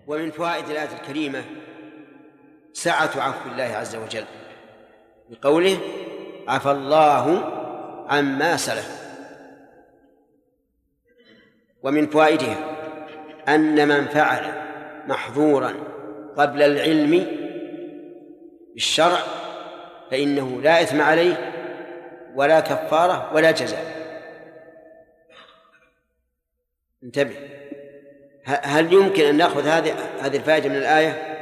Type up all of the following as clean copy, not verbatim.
ومن فوائد الآية الكريمة سعة عفو الله عز وجل بقوله عفى الله عما سلف. ومن فوائدها أن من فعل محظورا قبل العلم بالشرع فإنه لا إثم عليه ولا كفارة ولا جزاء. انتبه، هل يمكن أن نأخذ هذه الفائدة من الآية؟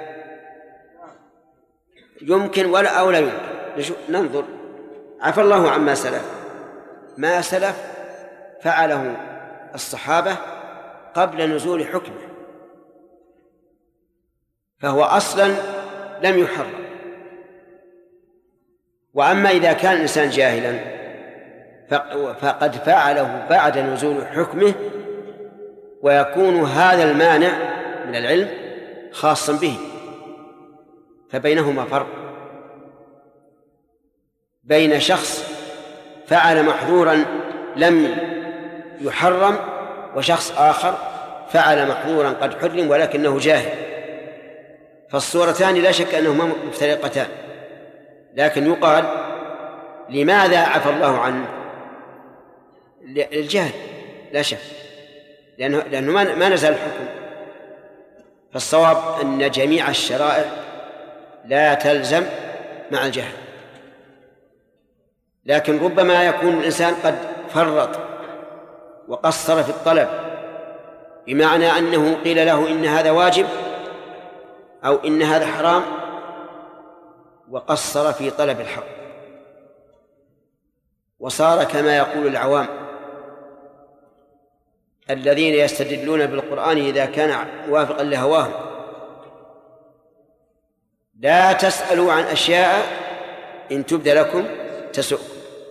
يمكن ولا أو لا يمكن. ننظر. عفى الله عما سلف، ما سلف فعله الصحابة قبل نزول حكمه، فهو أصلا لم يحرم. وأما إذا كان الإنسان جاهلا فقد فعله بعد نزول حكمه، ويكون هذا المانع من العلم خاصا به، فبينهما فرق بين شخص فعل محظورا لم يحرم وشخص آخر فعل محظورا قد حرم ولكنه جاهل. فالصورتان لا شك أنهما مفترقتان، لكن يقال لماذا عفى الله عنه؟ الجهل لا شك، لأنه ما نزل الحكم. فالصواب أن جميع الشرائع لا تلزم مع الجهل، لكن ربما يكون الإنسان قد فرط وقصر في الطلب، بمعنى أنه قيل له إن هذا واجب أو إن هذا حرام وقصر في طلب الحق، وصار كما يقول العوام الذين يستدلون بالقرآن إذا كان موافقا لهواهم: لا تسألوا عن أشياء إن تبد لكم تسؤكم.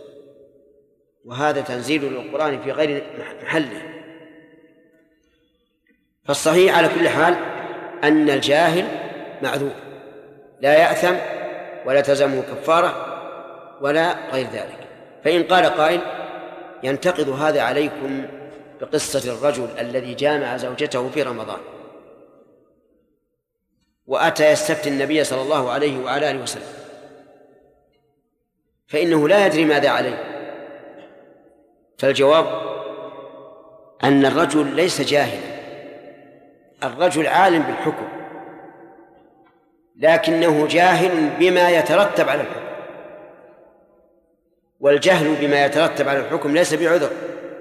وهذا تنزيل للقرآن في غير محله. فالصحيح على كل حال أن الجاهل معذور لا يأثم ولا تلزمه كفارة ولا غير ذلك. فإن قال قائل ينتقد هذا عليكم بقصة الرجل الذي جامع زوجته في رمضان وأتى يستفتي النبي صلى الله عليه وعلى آله وسلم، فإنه لا يدري ماذا عليه. فالجواب أن الرجل ليس جاهلا، الرجل عالم بالحكم، لكنه جاهل بما يترتب على الحكم، والجهل بما يترتب على الحكم ليس بعذر،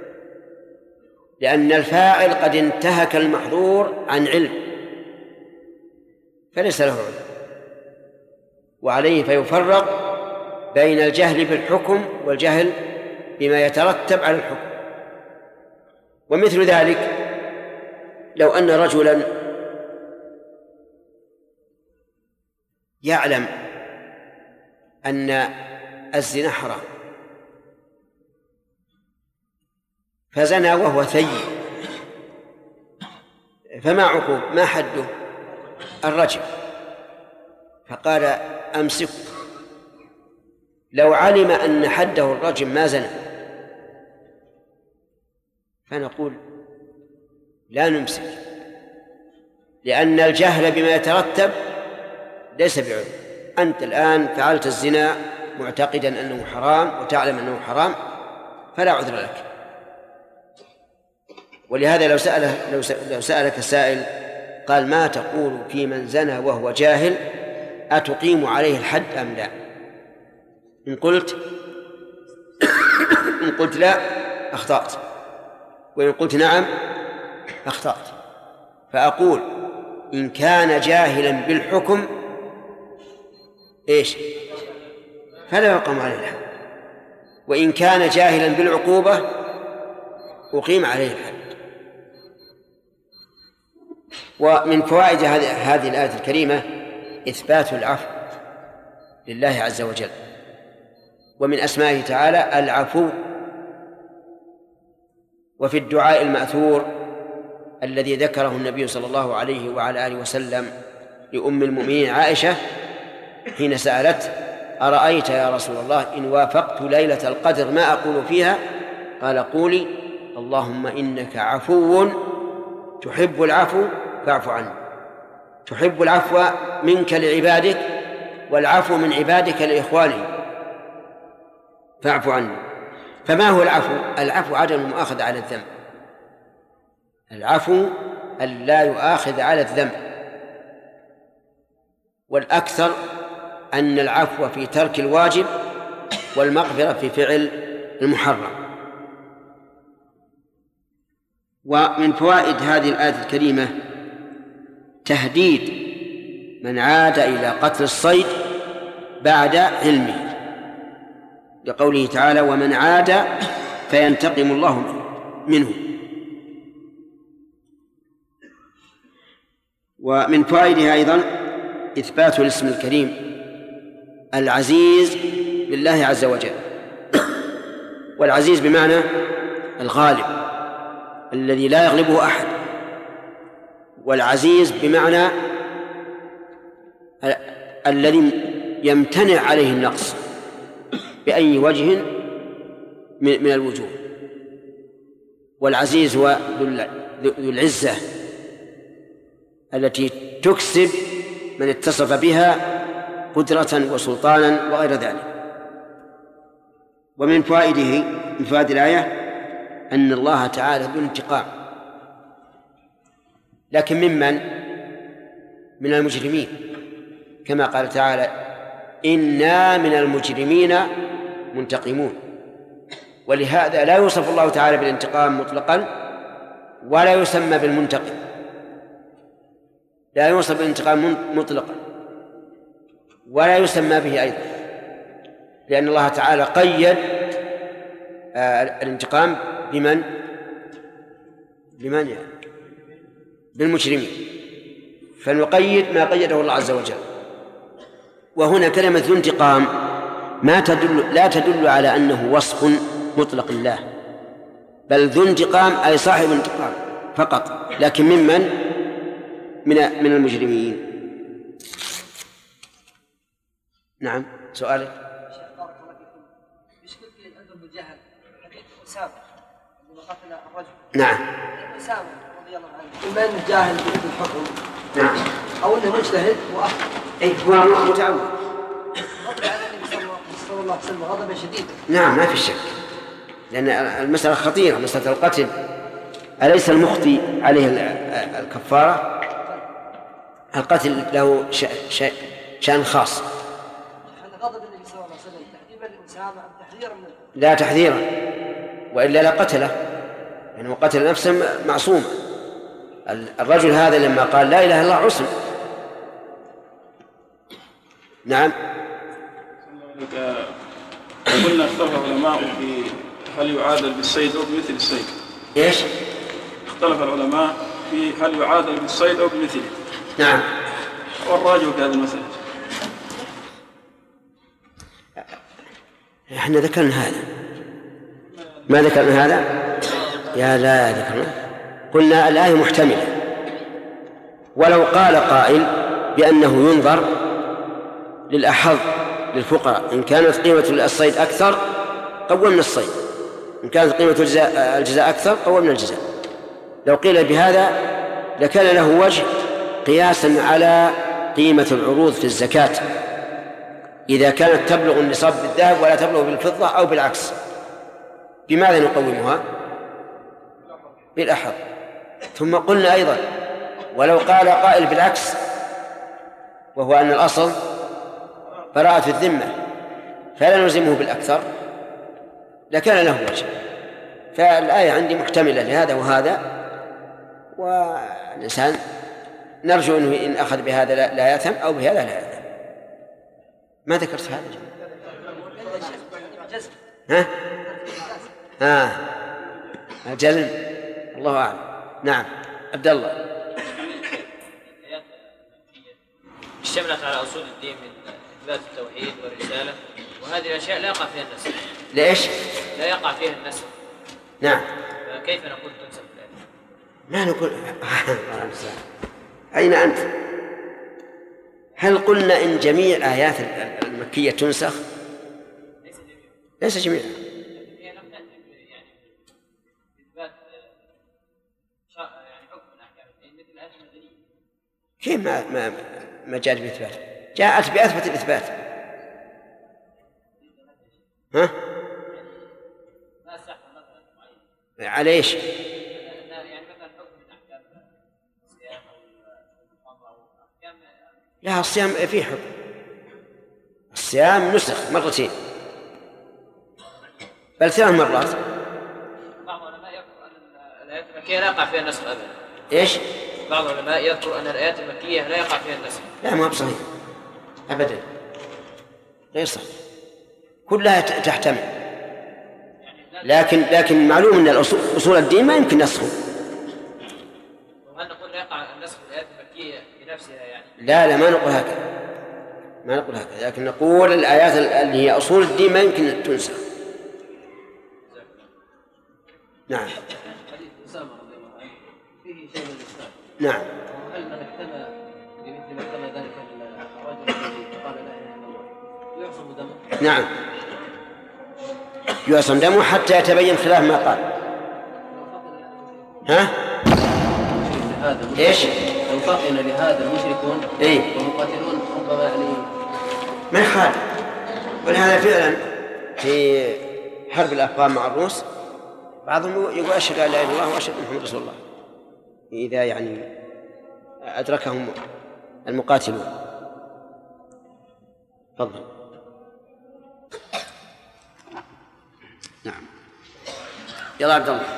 لأن الفاعل قد انتهك المحظور عن علم فليس له عذر. وعليه فيفرق بين الجهل بالحكم والجهل بما يترتب على الحكم. ومثل ذلك لو أن رجلا يعلم أن الزنا حرام فزنى وهو ثيب، فما عقوب؟ ما حده؟ الرجم. فقال أمسك. لو علم أن حده الرجم ما زنى فنقول لا نمسك، لأن الجهل بما يترتب ليس بعذر. أنت الآن فعلت الزنا معتقدا أنه حرام وتعلم أنه حرام فلا عذر لك. ولهذا لو سألك سائل قال ما تقول في من زنى وهو جاهل، أتقيم عليه الحد أم لا؟ إن قلت لا أخطأت، وإن قلت نعم أخطأت. فأقول إن كان جاهلا بالحكم فلا يقام عليه الحد، وإن كان جاهلا بالعقوبة أقيم عليه الحد. ومن فوائد هذه الآية الكريمة إثبات العفو لله عز وجل، ومن أسمائه تعالى العفو. وفي الدعاء المأثور الذي ذكره النبي صلى الله عليه وعلى آله وسلم لأم المؤمنين عائشة حين سألت: أرأيت يا رسول الله إن وافقت ليلة القدر ما أقول فيها؟ قال: قولي اللهم إنك عفو تحب العفو فاعف عني. تحب العفو منك لعبادك والعفو من عبادك لإخوانهم فاعف عني. فما هو العفو؟ العفو عدم المؤاخذة على الذنب. العفو أن لا يؤاخذ على الذنب، والأكثر أن العفو في ترك الواجب والمغفرة في فعل المحرم. ومن فوائد هذه الآية الكريمة تهديد من عاد إلى قتل الصيد بعد علمه، لقوله تعالى: ومن عاد فينتقم الله منه. ومن فوائدها أيضا إثبات الاسم الكريم العزيز لله عز وجل، والعزيز بمعنى الغالب الذي لا يغلبه أحد، والعزيز بمعنى الذي يمتنع عليه النقص بأي وجه من الوجوه. والعزيز هو ذو العزة التي تكسب من اتصف بها قدرة وسلطانا وغير ذلك. ومن فوائده من فوائد الآية أن الله تعالى ذو انتقام، لكن ممن؟ من المجرمين، كما قال تعالى: إنا من المجرمين منتقمون. ولهذا لا يوصف الله تعالى بالانتقام مطلقا ولا يسمى بالمنتقم، لا يوصف بالانتقام مطلقا ولا يسمى به أيضا، لأن الله تعالى قيد الانتقام بمن؟ يعني بالمجرمين، فنقيد ما قيده الله عز وجل. وهنا كلمة ذو انتقام لا تدل على أنه وصف مطلق الله، بل ذو انتقام أي صاحب انتقام فقط، لكن ممن؟ من المجرمين. نعم، سؤالك. نعم. أسامة رضي الله عنه إما أنه جاهل بالحكم، نعم، أو أنه مجتهد وأخطأ. أي هو متعود. غضب على النبي صلى الله عليه وسلم غضبا شديدا. نعم، ما في شك، لأن المسألة خطيرة، مسألة القتل. أليس المخطي عليه الكفارة؟ القتل له شأن خاص. غضب النبي صلى الله عليه وسلم تحذيرا لأسامة أم تحذيرا منه؟ لا تحذيرا، وإلا لا قتله، لأنه قتل نفسا معصومة. الرجل هذا لما قال لا إله إلا الله عصم. نعم. قلنا اختلف العلماء في هل يعادل بالصيد أو بمثل الصيد. إيش؟ اختلف العلماء في هل يعادل بالصيد أو بمثله. نعم. والراجح في هذه المسألة. احنا ذكرنا هذا، ما ذكرنا هذا؟ يا لا ذكرنا. قلنا الآية محتملة، ولو قال قائل بأنه ينظر للأحظ للفقراء، إن كانت قيمة الصيد أكثر قومنا الصيد، إن كانت قيمة الجزاء أكثر قومنا الجزاء. لو قيل بهذا لكان له وجه قياسا على قيمة العروض في الزكاة إذا كانت تبلغ النصاب بالذهب ولا تبلغ بالفضة أو بالعكس. بماذا نقومها؟ بالأحظ. ثم قلنا أيضا ولو قال قائل بالعكس، وهو أن الأصل براءة الذمة فلا نلزمه بالأكثر، لكان له وجه. فالآية عندي محتملة لهذا وهذا، والإنسان نرجو أنه إن أخذ بهذا لا يأثم أو بهذا لا يأثم. ما ذكرت هذا؟ الجزم، الله أعلم. نعم، عبد الله. اشتملت على أصول الدين من إثبات التوحيد والرسالة، وهذه الأشياء لا يقع فيها النسخ. ليش؟ لا يقع فيها النسخ. نعم. فكيف نقول تنسخ؟ ما نقول. أين أنت؟ هل قلنا إن جميع الآيات المكية تنسخ؟ ليس جميعها. هي لم تأتي يعني إثبات يعني حكم من أحكام الدين مثل الآيات المدنية. كيف ما جاءت بإثبات؟ جاءت بأثبت الإثبات. ها؟ على إيش؟ لا، الصيام فيه حكم. الصيام نسخ مرتين بل 3 مرات. بعض العلماء يذكر أن الآيات المكية لا يقع فيها النسخ أبدا. إيش؟ بعض العلماء يذكر أن الآيات المكية لا يقع فيها النسخ. لا، ما بصحيح أبدا، غير صحيح، كلها تحتمل. لكن معلوم أن أصول الدين ما يمكن نسخه. وهل نقول لا يقع النسخ في الآيات المكية بنفسها يعني؟ لا، ما نقول هكذا، لكن نقول الآيات اللي هي أصول الدين ما يمكن أن تنسخ. نعم. حديث أسامة رضي الله عنه فيه شيء من الإسلام. نعم. وهل من احتمى بمثل ما احتمى ذلك الرجل الذي قال لا إله إلا الله يعصم دمه؟ نعم، يعصم دمه حتى يتبين خلاف ما قال. ها؟ ايش؟ لو فطن لهذا المشركون والمقاتلون ربما يعني ما يخالف. ولهذا فعلا في حرب الأفغان مع الروس بعضهم يقول أشهد أن لا إله إلا الله وأشهد أن محمد رسول الله إذا يعني أدركهم المقاتلون. تفضل. نعم، يلا عبد الله.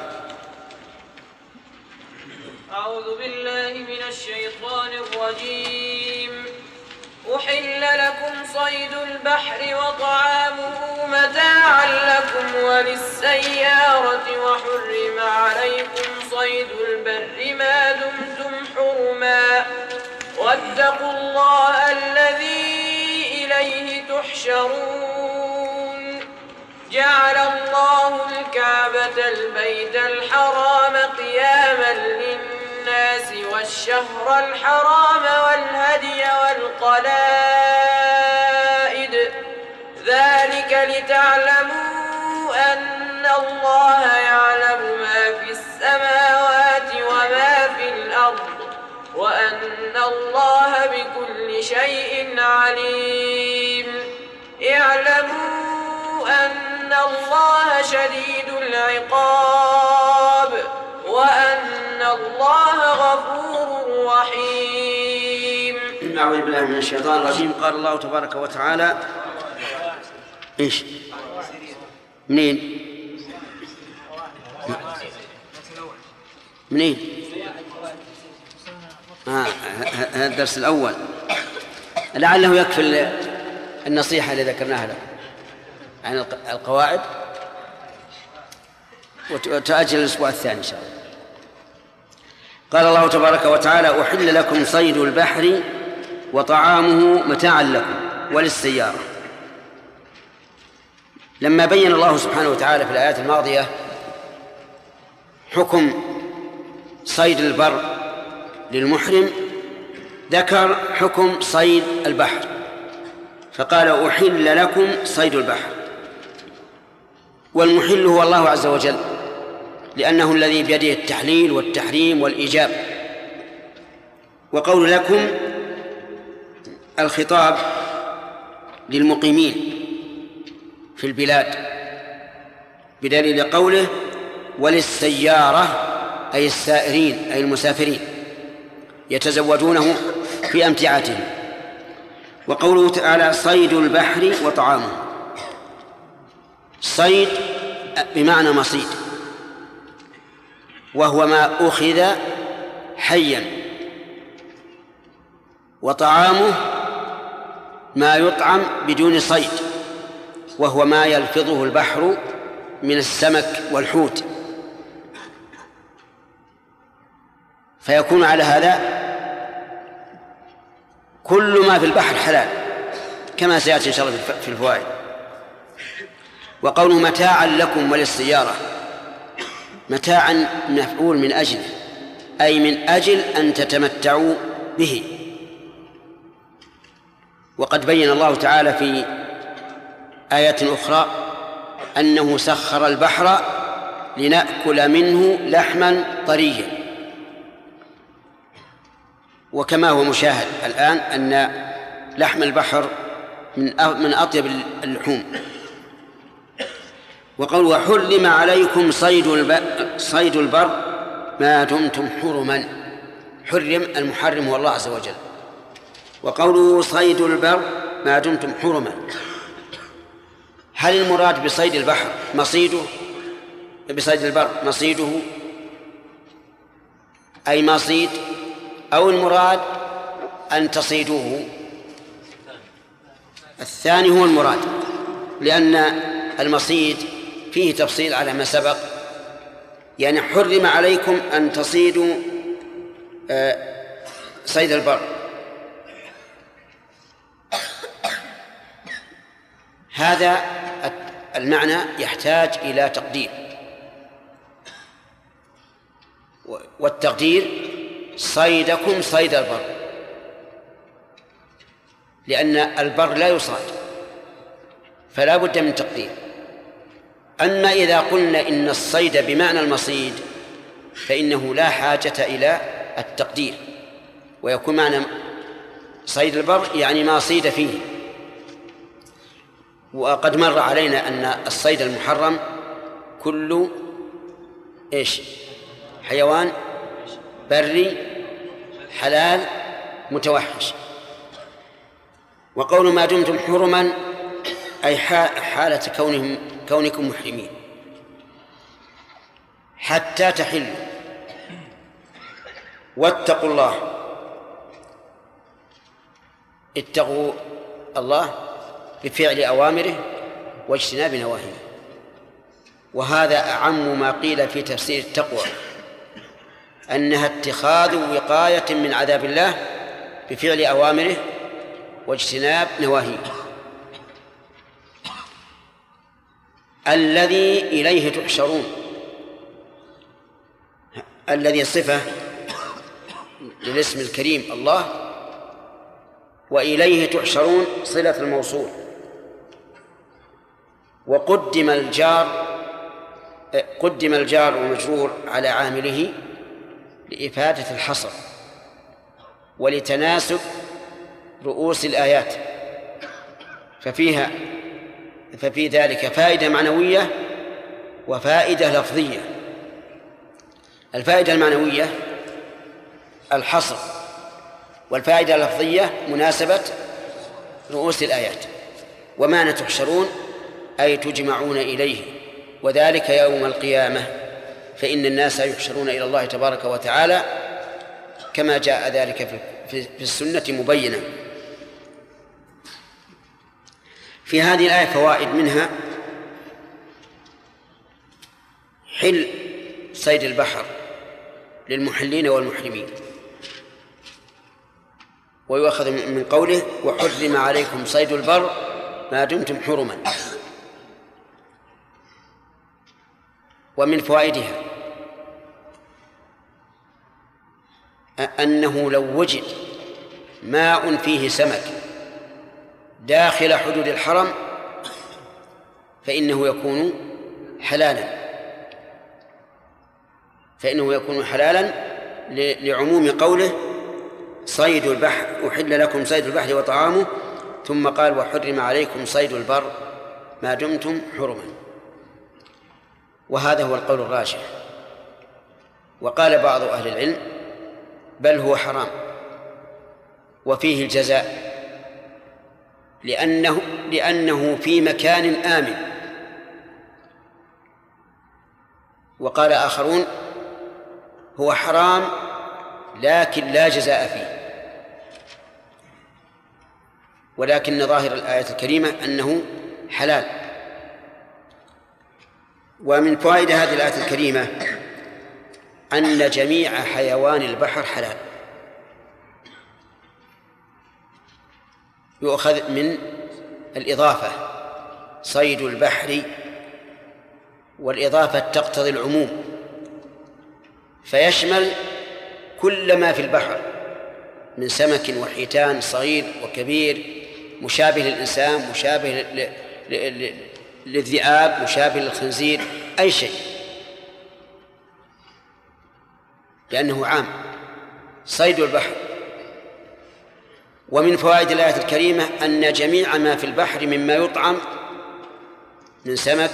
أعوذ بالله من الشيطان الرجيم. أحل لكم صيد البحر وطعامه متاعا لكم وللسيارة وحرم عليكم صيد البر ما دمتم حرما واتقوا الله الذي إليه تحشرون. جعل الله الكعبة البيت الحرام قياما للناس والشهر الحرام والهدي والقلائد ذلك لتعلموا أن الله يعلم ما في السماوات وما في الأرض وأن الله بكل شيء عليم. اعلموا أن الله شديد العقاب وأن الله غفور رحيم. أعوذ بالله من الشيطان الرجيم. قال الله تبارك وتعالى إيش؟ منين؟ هذا الدرس الأول، لعله يكفي النصيحة اللي ذكرناها لكم عن القواعد، وتأجل الأسبوع الثاني إن شاء الله. قال الله تبارك وتعالى: أحل لكم صيد البحر وطعامه متاعا لكم وللسيارة. لما بين الله سبحانه وتعالى في الآيات الماضية حكم صيد البر للمحرم ذكر حكم صيد البحر، فقال: أحل لكم صيد البحر. والمحل هو الله عز وجل، لأنه الذي بيده التحليل والتحريم والإيجاب. وقول لكم الخطاب للمقيمين في البلاد، بدليل قوله: وللسيارة، أي السائرين أي المسافرين يتزودونه في أمتعتهم. وقوله تعالى: صيد البحر وطعامه. صيد بمعنى مصيد، وهو ما أخذ حيا، وطعامه ما يطعم بدون صيد، وهو ما يلفظه البحر من السمك والحوت. فيكون على هذا كل ما في البحر حلال، كما سيأتي إن شاء الله في الفوائد. وقوله متاعا لكم وللسيارة، متاعا مفعول من أجل، أي من أجل أن تتمتعوا به. وقد بين الله تعالى في آيات أخرى أنه سخر البحر لنأكل منه لحما طريا. وكما هو مشاهد الآن أن لحم البحر من أطيب اللحوم. وقال وحرم عليكم صيد البر ما دمتم حرما. حرم، المحرم هو الله عز وجل. وقوله صيد البر ما دمتم حرما، هل المراد بصيد البحر بصيد البر مصيده أي مصيد، أو المراد أن تصيدوه؟ الثاني هو المراد، لأن المصيد فيه تفصيل على ما سبق، يعني حرم عليكم أن تصيدوا صيد البر. هذا المعنى يحتاج إلى تقدير، والتقدير صيدكم صيد البر، لأن البر لا يصاد فلا بد من تقدير. أما إذا قلنا إن الصيد بمعنى المصيد فإنه لا حاجة إلى التقدير، ويكون معنى صيد البر يعني ما صيد فيه. وقد مر علينا أن الصيد المحرم كل حيوان بري حلال متوحش. وقول ما دمتم حرما أي حالة كونكم محرمين حتى تحلوا. واتقوا الله، اتقوا الله بفعل أوامره واجتناب نواهيه. وهذا أعم ما قيل في تفسير التقوى، أنها اتخاذ وقاية من عذاب الله بفعل أوامره واجتناب نواهيه. الذي إليه تحشرون، الذي صفة للاسم الكريم الله، وإليه تحشرون صلة الموصول. وقدم الجار والمجرور على عامله لإفادة الحصر ولتناسب رؤوس الآيات، ففي ذلك فائدة معنوية وفائدة لفظية. الفائدة المعنوية الحصر، والفائدة اللفظية مناسبة رؤوس الآيات. ومعنى تحشرون أي تجمعون إليه، وذلك يوم القيامة، فإن الناس يحشرون إلى الله تبارك وتعالى كما جاء ذلك في السنة مبينة. في هذه الآية فوائد، منها حل صيد البحر للمحلين والمحرمين، ويؤخذ من قوله وحرم عليكم صيد البر ما دمتم حرما. ومن فوائدها أنه لو وجد ماء فيه سمك داخل حدود الحرم فإنه يكون حلالا لعموم قوله صيد البحر أحل لكم صيد البحر وطعامه، ثم قال وحرم عليكم صيد البر ما دمتم حرما. وهذا هو القول الراجح. وقال بعض أهل العلم بل هو حرام وفيه الجزاء، لأنه في مكان آمن. وقال آخرون هو حرام لكن لا جزاء فيه، ولكن ظاهر الآية الكريمة أنه حلال. ومن فوائد هذه الآية الكريمة أن جميع حيوان البحر حلال. يؤخذ من الإضافة صيد البحر، والإضافة تقتضي العموم فيشمل كل ما في البحر من سمك وحيتان صغير وكبير، مشابه للإنسان، مشابه للذئاب، مشابه للخنزير، أي شيء، لأنه عام. صيد البحر ومن فوائد الآية الكريمة أن جميع ما في البحر مما يطعم من سمك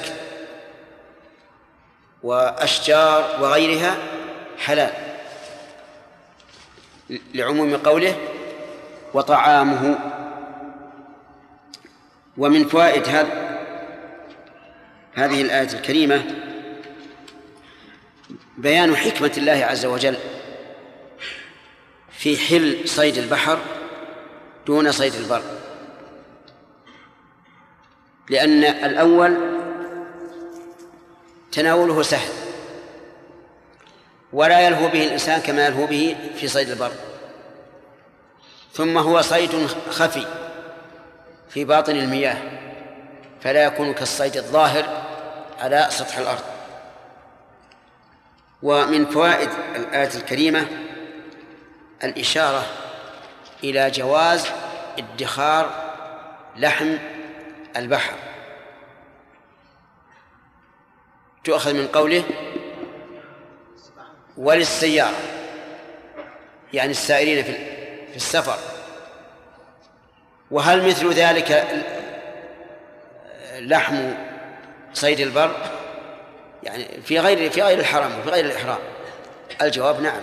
وأشجار وغيرها حلال، لعموم قوله وطعامه. ومن فوائد هذه الآية الكريمة بيان حكمة الله عز وجل في حل صيد البحر دون صيد البر، لأن الأول تناوله سهل ولا يلهو به الإنسان كما يلهو به في صيد البر، ثم هو صيد خفي في باطن المياه فلا يكون كالصيد الظاهر على سطح الأرض. ومن فوائد الآية الكريمة الإشارة إلى جواز ادخار لحم البحر، تؤخذ من قوله وللسيارة، يعني السائرين في السفر. وهل مثل ذلك لحم صيد البر يعني في غير الحرم وفي غير الإحرام؟ الجواب نعم،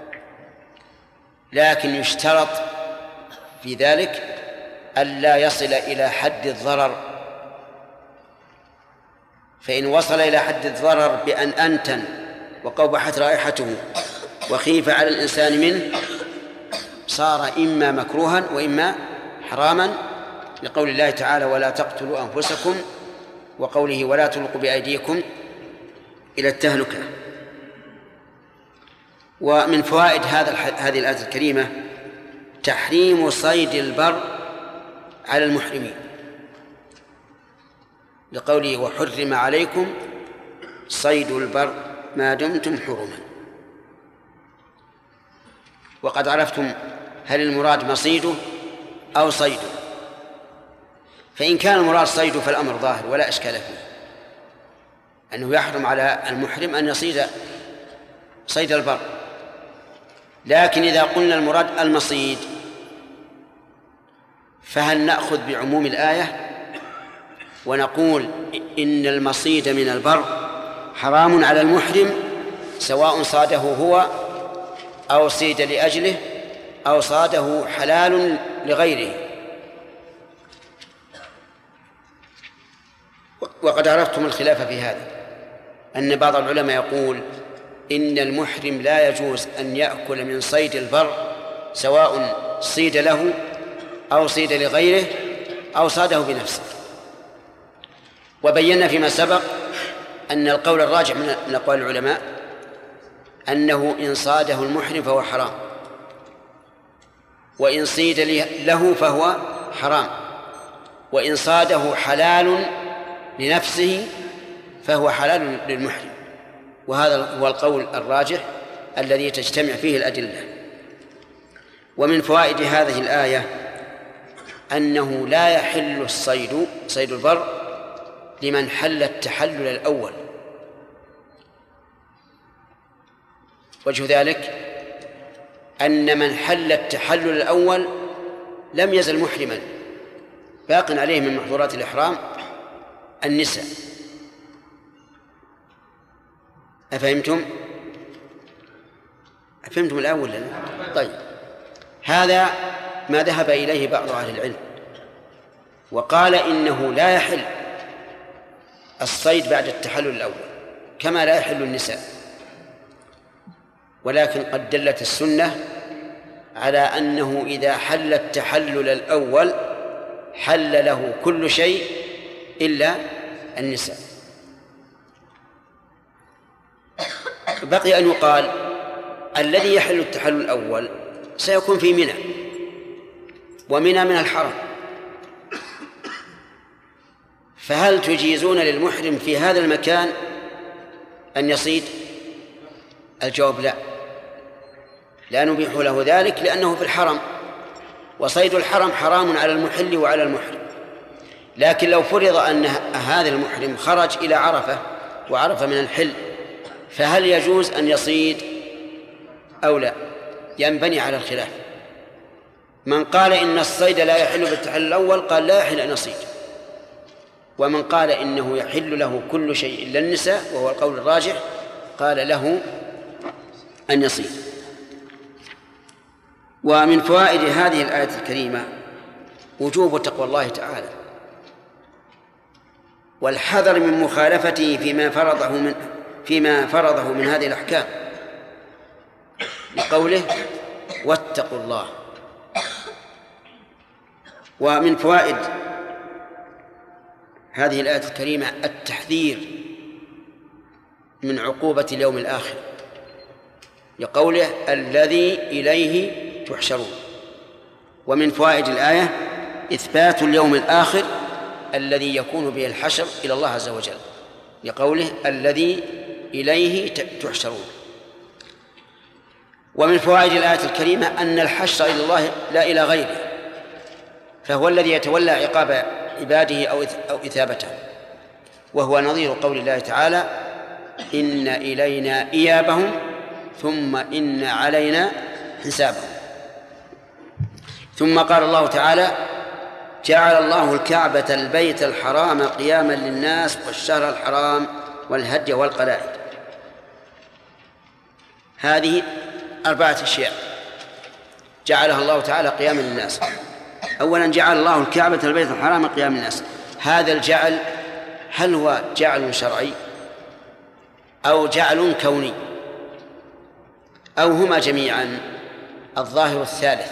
لكن يشترط في ذلك ألا يصل إلى حد الضرر، فإن وصل إلى حد الضرر بأن أنتن وقبحت رائحته وخيف على الإنسان منه صار إما مكروها وإما حراما، لقول الله تعالى ولا تقتلوا أنفسكم، وقوله ولا تلقوا بأيديكم إلى التهلكة. ومن فوائد هذه الآية الكريمة تحريم صيد البر على المحرمين، لقوله وحرم عليكم صيد البر ما دمتم حرما. وقد عرفتم هل المراد مصيده أو صيده، فإن كان المراد صيده فالأمر ظاهر ولا إشكال فيه، أنه يحرم على المحرم أن يصيد صيد البر. لكن إذا قلنا المراد المصيد فهل نأخذ بعموم الآية ونقول إن المصيد من البر حرام على المحرم سواء صاده هو أو صيد لأجله أو صاده حلال لغيره؟ وقد عرفتم الخلاف في هذا، أن بعض العلماء يقول إن المحرم لا يجوز أن يأكل من صيد البر سواء صيد له أو صيد لغيره أو صاده بنفسه. وبينا فيما سبق أن القول الراجح من أقوال العلماء أنه إن صاده المحرم فهو حرام، وإن صيد له فهو حرام، وإن صاده حلال لنفسه فهو حلال للمحرم. وهذا هو القول الراجح الذي تجتمع فيه الأدلة. ومن فوائد هذه الآية أنه لا يحل الصيد صيد البر لمن حل التحلل الأول. وجه ذلك أن من حل التحلل الأول لم يزل محرما، باق عليه من محظورات الإحرام النساء. أفهمتم الأول لنا؟ طيب، هذا ما ذهب إليه بعض أهل العلم، وقال إنه لا يحل الصيد بعد التحلل الأول كما لا يحل النساء. ولكن قد دلت السنة على أنه إذا حل التحلل الأول حل له كل شيء إلا النساء. بقي أن يقال الذي يحل التحلل الأول سيكون في منى، ومنى من الحرم، فهل تجيزون للمحرم في هذا المكان أن يصيد؟ الجواب لا، لا نبيح له ذلك لأنه في الحرم، وصيد الحرم حرام على المحل وعلى المحرم. لكن لو فرض أن هذا المحرم خرج إلى عرفة وعرفة من الحل، فهل يجوز أن يصيد أو لا؟ ينبني على الخلاف. من قال إن الصيد لا يحل بالتحلل الأول قال لا يحل أن يصيد، ومن قال إنه يحل له كل شيء إلا النساء وهو القول الراجح قال له أن يصيد. ومن فوائد هذه الآية الكريمة وجوب تقوى الله تعالى والحذر من مخالفته فيما فرضه من هذه الأحكام، لقوله واتقوا الله. ومن فوائد هذه الآية الكريمة التحذير من عقوبة اليوم الآخر، لقوله الذي إليه تحشرون. ومن فوائد الآية إثبات اليوم الآخر الذي يكون به الحشر إلى الله عز وجل، لقوله الذي إليه تحشرون. ومن فوائد الآية الكريمة أن الحشر إلى الله لا إلى غيره، فهو الذي يتولى عقاب عباده أو إثابته، وهو نظير قول الله تعالى إن إلينا إيابهم ثم إن علينا حسابهم. ثم قال الله تعالى جعل الله الكعبة البيت الحرام قياما للناس والشهر الحرام والهدي والقلائد. هذه 4 أشياء جعلها الله تعالى قياما للناس. أولا جعل الله الكعبة البيت الحرام قياما للناس، هذا الجعل هل هو جعل شرعي أو جعل كوني أو هما جميعا؟ الظاهر الثالث،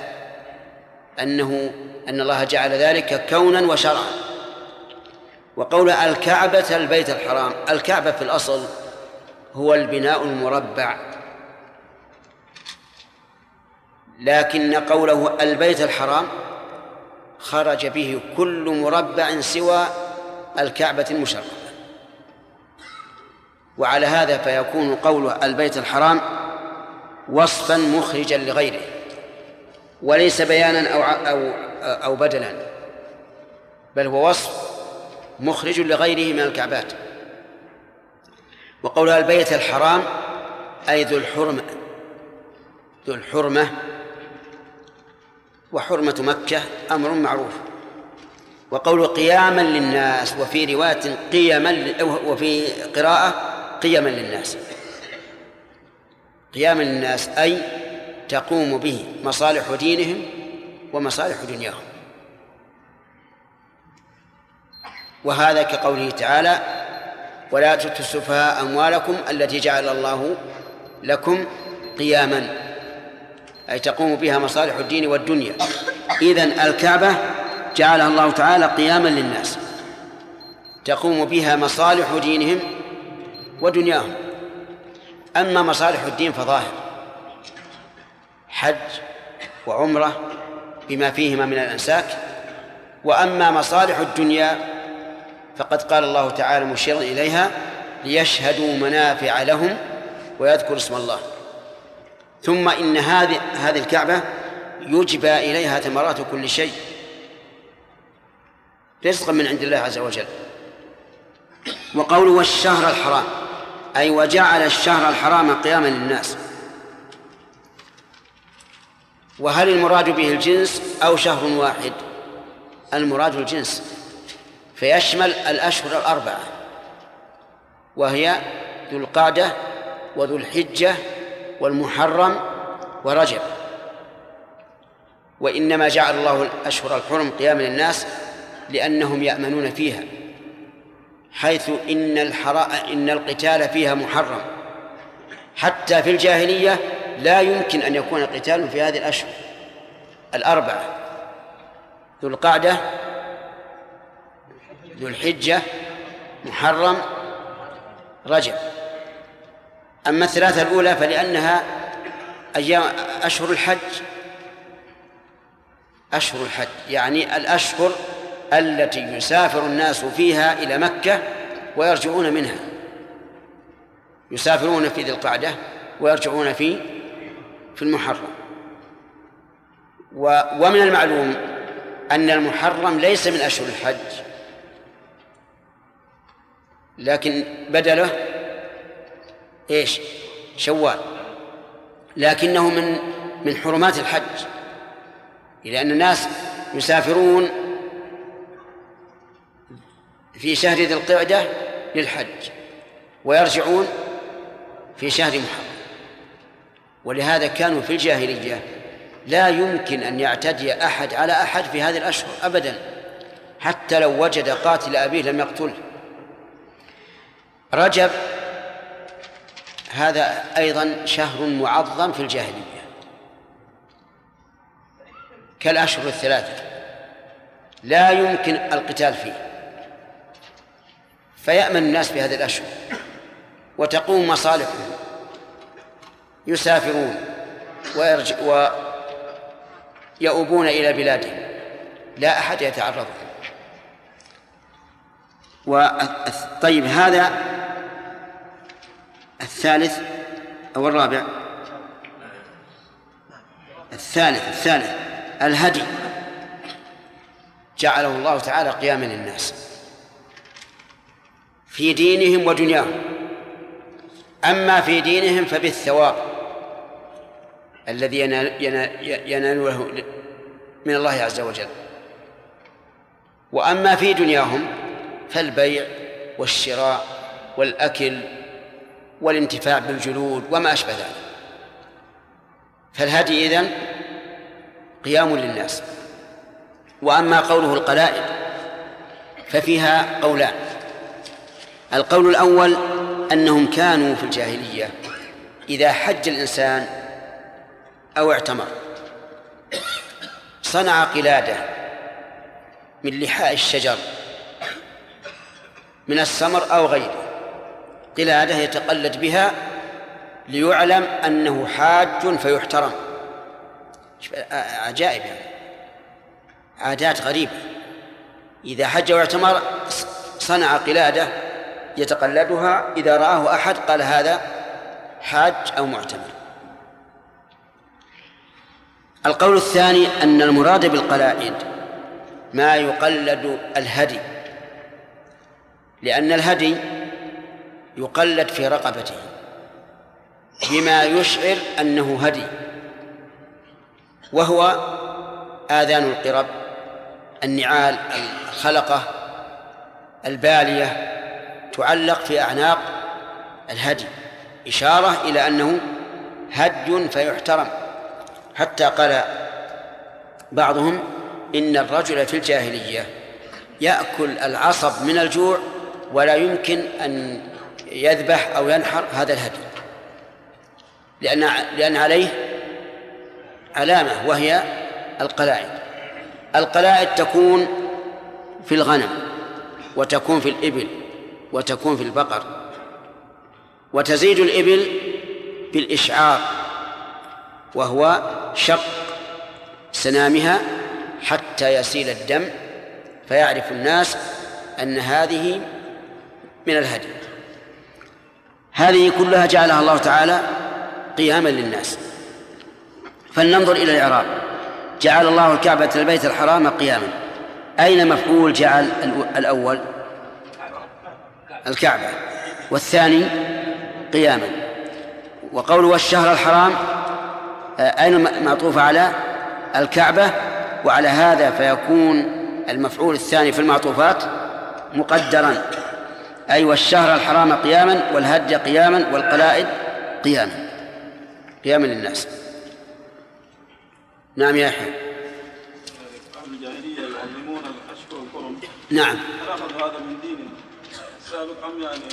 أن الله جعل ذلك كونا وشرعا. وقول الكعبة البيت الحرام، الكعبة في الأصل هو البناء المربع، لكن قوله البيت الحرام خرج به كل مربع سوى الكعبة المشرفة، وعلى هذا فيكون قول البيت الحرام وصفا مخرجا لغيره وليس بيانا أو بدلا، بل هو وصف مخرج لغيره من الكعبات. وقولها البيت الحرام أي ذو الحرمة، وحرمة مكة أمر معروف. وقول قياما للناس، وفي رواية وفي قراءة قياما للناس، قياما للناس أي تقوم به مصالح دينهم ومصالح دنياهم. وهذا كقوله تعالى ولا تؤتوا السفهاء أموالكم التي جعل الله لكم قياما، أي تقوم بها مصالح الدين والدنيا. إذن الكعبة جعلها الله تعالى قياما للناس تقوم بها مصالح دينهم ودنياهم. أما مصالح الدين فظاهر، حج وعمرة بما فيهما من الأنساك. وأما مصالح الدنيا فقد قال الله تعالى مشيرا إليها ليشهدوا منافع لهم ويذكر اسم الله. ثم إن هذه الكعبة يجبى إليها ثمرات كل شيء رزقا من عند الله عز وجل. وقوله والشهر الحرام أي وجعل الشهر الحرام قياما للناس. وهل المراد به الجنس أو شهر واحد؟ المراد الجنس، فيشمل الأشهر 4، وهي ذو القعدة وذو الحجة والمحرم ورجب. وإنما جعل الله الأشهر الحرم قياما للناس لأنهم يأمنون فيها، حيث إن القتال فيها محرم. حتى في الجاهلية لا يمكن أن يكون قتال في هذه الأشهر 4: ذو القعدة، ذو الحجة، محرم، رجب. أما 3 الأولى فلأنها أيام أشهر الحج، أشهر الحج يعني الأشهر التي يسافر الناس فيها إلى مكة ويرجعون منها، يسافرون في ذي القعدة ويرجعون في المحرم. ومن المعلوم أن المحرم ليس من أشهر الحج، لكن بدله إيش؟ شوال، لكنه من حرمات الحج، لأن الناس يسافرون في شهر ذي القعدة للحج ويرجعون في شهر محرم، ولهذا كانوا في الجاهلية لا يمكن أن يعتدي أحد على أحد في هذه الأشهر أبدا، حتى لو وجد قاتل أبيه لم يقتله. رجب هذا أيضا شهر معظم في الجاهلية كالأشهر الثلاثة، لا يمكن القتال فيه، فيأمن الناس في هذه الأشهر وتقوم مصالحهم، يسافرون ويؤوبون إلى بلادهم، لا أحد يتعرض. طيب هذا الثالث أو الرابع؟ الثالث الهدي جعله الله تعالى قياما للناس في دينهم ودنياهم. أما في دينهم فبالثواب الذي يناله من الله عز وجل، وأما في دنياهم فالبيع والشراء والأكل والانتفاع بالجلود وما أشبه ذلك. فالهدي إذن قيام للناس. وأما قوله القلائد ففيها قولان. القول الأول أنهم كانوا في الجاهلية إذا حج الإنسان أو اعتمر صنع قلادة من لحاء الشجر من السمر أو غيره، قلادة يتقلد بها ليعلم أنه حاج فيحترم. عجائب يعني، عادات غريبة. إذا حج واعتمر صنع قلادة يتقلدها، إذا رآه أحد قال هذا حاج أو معتمر. القول الثاني أن المراد بالقلائد ما يقلد الهدي، لأن الهدي يقلد في رقبته بما يشعر أنه هدي، وهو آذان القرب، النعال، الخلقة، البالية، تعلق في أعناق الهدي إشارة إلى أنه هدي فيحترم. حتى قال بعضهم إن الرجل في الجاهلية يأكل العصب من الجوع ولا يمكن أن يذبح أو ينحر هذا الهدي، لأن عليه علامة وهي القلائد. القلائد تكون في الغنم وتكون في الإبل وتكون في البقر، وتزيد الإبل بالإشعار وهو شق سنامها حتى يسيل الدم فيعرف الناس أن هذه من الهدي. هذه كلها جعلها الله تعالى قياما للناس. فلننظر إلى الإعراب. جعل الله الكعبة البيت الحرام قياما، أين مفعول جعل الأول؟ الكعبة، والثاني قياما. وقوله والشهر الحرام أين معطوف على الكعبة؟ وعلى هذا فيكون المفعول الثاني في المعطوفات مقدرا، أي والشهر الحرام قياما، والهدي قياما، والقلائد قياما، قياما للناس. نعم يا أحمد. أهل الجاهلية يعظمون الحشو والكرم. نعم. أخذ هذا من دين سابق أم يعني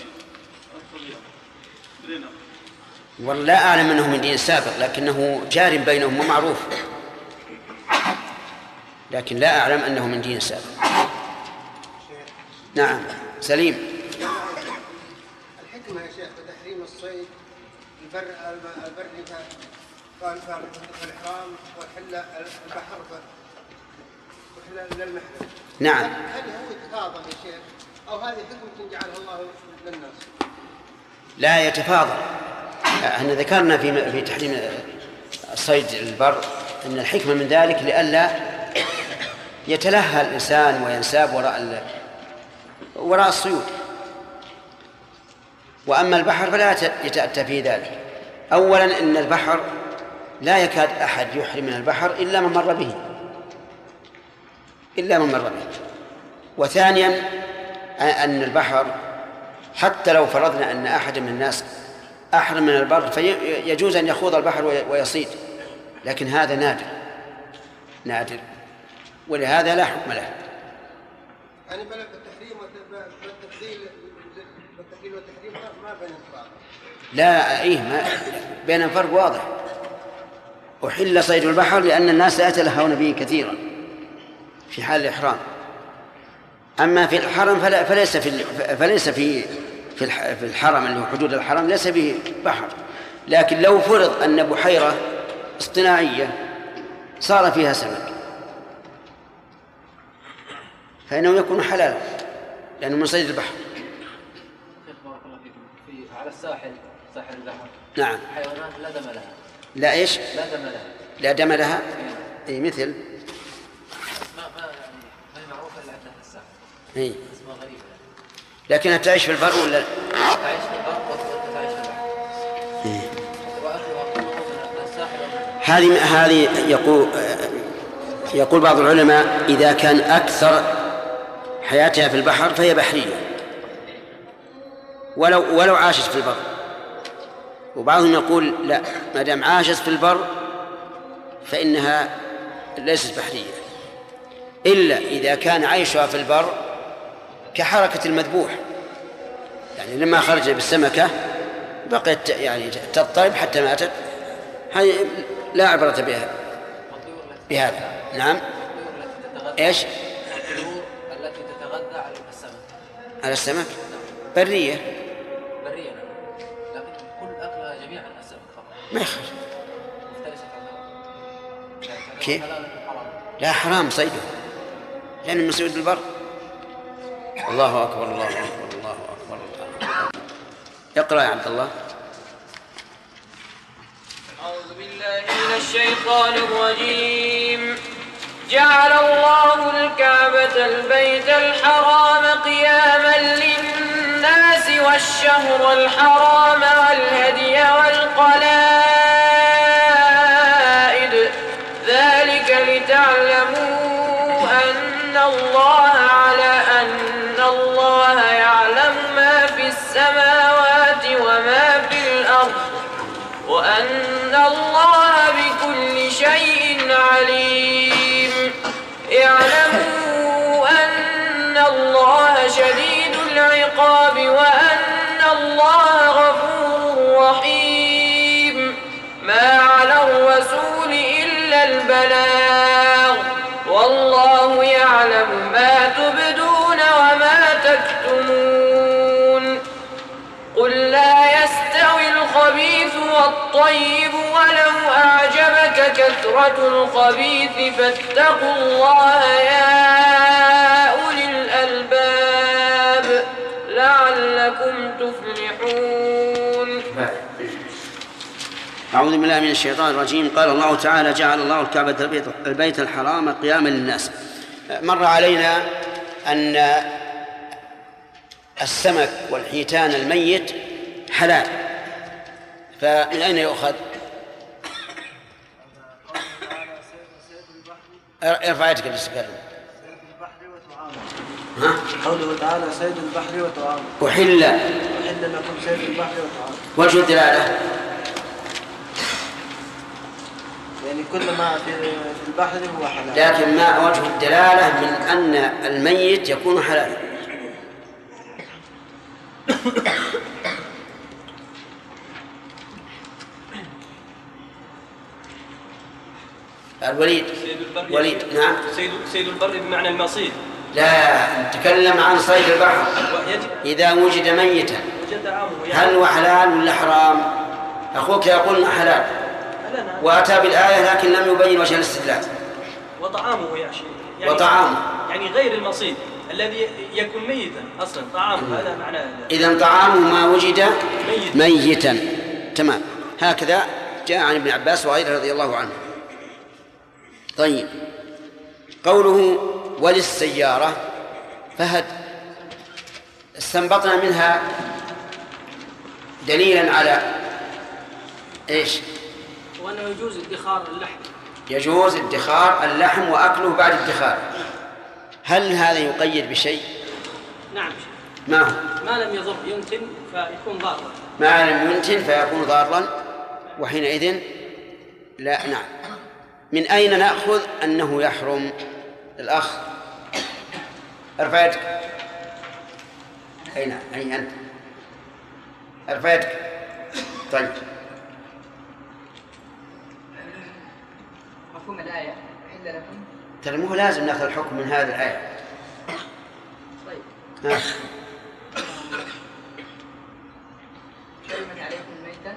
لنا؟ والله لا أعلم أنه من دين سابق، لكنه جار بينهم ومعروف، لكن لا أعلم أنه من دين سابق. نعم سليم. الحكمة يا شيخ بتحريم الصيد البري والإحرام وحل البحر وحل للمحرم. نعم. هل هو يتفاضل يا شيخ أو هذه حكمة جعلها الله للناس؟ لا يتفاضل. احنا ذكرنا في تحريم صيد البر ان الحكمة من ذلك لئلا يتلهى الإنسان وينساب وراء الصيود. وأما البحر فلا يتأتى فيه ذلك. أولا إن البحر لا يكاد أحد يحرم من البحر إلا من مر به، إلا من مر به. وثانيا أن البحر حتى لو فرضنا أن أحد من الناس أحرم من البر فيجوز أن يخوض البحر ويصيد، لكن هذا نادر ولهذا لا حكم له. يعني بل التحريم والتحريم ما بين الفرق. لا ما بين الفرق واضح. أحل صيد البحر لأن الناس لا يتلهون به كثيرا في حال الإحرام. أما في الحرم فليس في الحرم اللي هو حدود الحرم ليس به بحر، لكن لو فرض أن بحيرة اصطناعية صار فيها سمك فإنه يكون حلالا لأنه من صيد البحر. بارك الله فيكم. على ساحل البحر نعم حيوانات لا دم لها. لا إيش؟ لا دم لها. لا دم لها. أي مثل ما هي معروفة إلا عندنا في الساحل. أي اسمها غريبة. لكنها تعيش في البر ولا؟ تعيش في البر وتعيش في البحر. وأكلها من الساحل. هذه يقول بعض العلماء إذا كان أكثر حياتها في البحر فهي بحرية ولو عاشت في البر. وبعضهم يقول لا، ما دام عاشت في البر فإنها ليست بحرية، إلا إذا كان عيشها في البر كحركة المذبوح، يعني لما خرج بالسمكة بقيت يعني تضطرب حتى ماتت، هذه لا عبرة بهذا. نعم. ايش؟ الطيور التي تتغذى على السمك. على السمك برية. برية لكن كل أكلها جميعا السمك فقط. ما يخرج. مفترسة عنها. كيف؟ لا حرام صيده لأنه من صيد البر. الله أكبر الله أكبر الله أكبر الله أكبر. اقرأ يا عبد الله. أعوذ بالله من الشيطان الرجيم. جعل الله الكعبة البيت الحرام قياما للناس والشهر الحرام والهدي والقلائد ذلك لتعلموا أن الله يعلم ما في السماوات وما في الأرض وأن الله بكل شيء عليم. اعلموا أن الله شديد العقاب وأن الله غفور رحيم. ما على الرسول إلا البلاغ والله يعلم ما تبدون وما تكتمون. قل لا يستوي الخبيث والطيب ولو أعجبك كثرة الخبيث فاتقوا الله يا أولي الألباب لعلكم تفلحون. أعوذ بالله من الشيطان الرجيم. قال الله تعالى جعل الله الكعبة البيت الحرام قياما للناس. مر علينا أن السمك والحيتان الميت حلال، فمن أين يؤخذ؟ ارفع يدك للسكر. قوله تعالى صيد البحر وطعامه. أحل لكم صيد البحر وطعامه. وجه الدلالة يعني كل ما في البحر هو حلال، لكن ما وجه الدلالة من أن الميت يكون حلالا؟ الوليد. وليد. نعم. صيد البر بمعنى المصيد. لا، نتكلم عن صيد البحر إذا وجد ميتا هل هو حلال ولا حرام؟ أخوك يقول حلال وأتى بالآية لكن لم يبين وجه الاستدلال. وطعامه يعني وطعامه يعني غير المصيد الذي يكون ميتا أصلا طعامه هذا معناه. إذن طعامه ما وجد ميتا. تمام. هكذا جاء عن ابن عباس وغيره رضي الله عنه. طيب، قوله وللسيارة فهد استنبطنا منها دليلا على ايش؟ وأنه يجوز ادخار اللحم. يجوز ادخار اللحم وأكله بعد ادخاره. هل هذا يقيد بشيء؟ نعم. ما لم يضر ينتن فيكون ضارا. ما لم ينتن فيكون ضارا، وحينئذ لا. نعم. من أين نأخذ أنه يحرم؟ الأخ ارفع يدك. أين أنت؟ ارفع يدك. طيب، مفهوم الآية عند لكم؟ ترى مو لازم نأخذ الحكم من هذه الآية. طيب. حرمت عليكم الميتة؟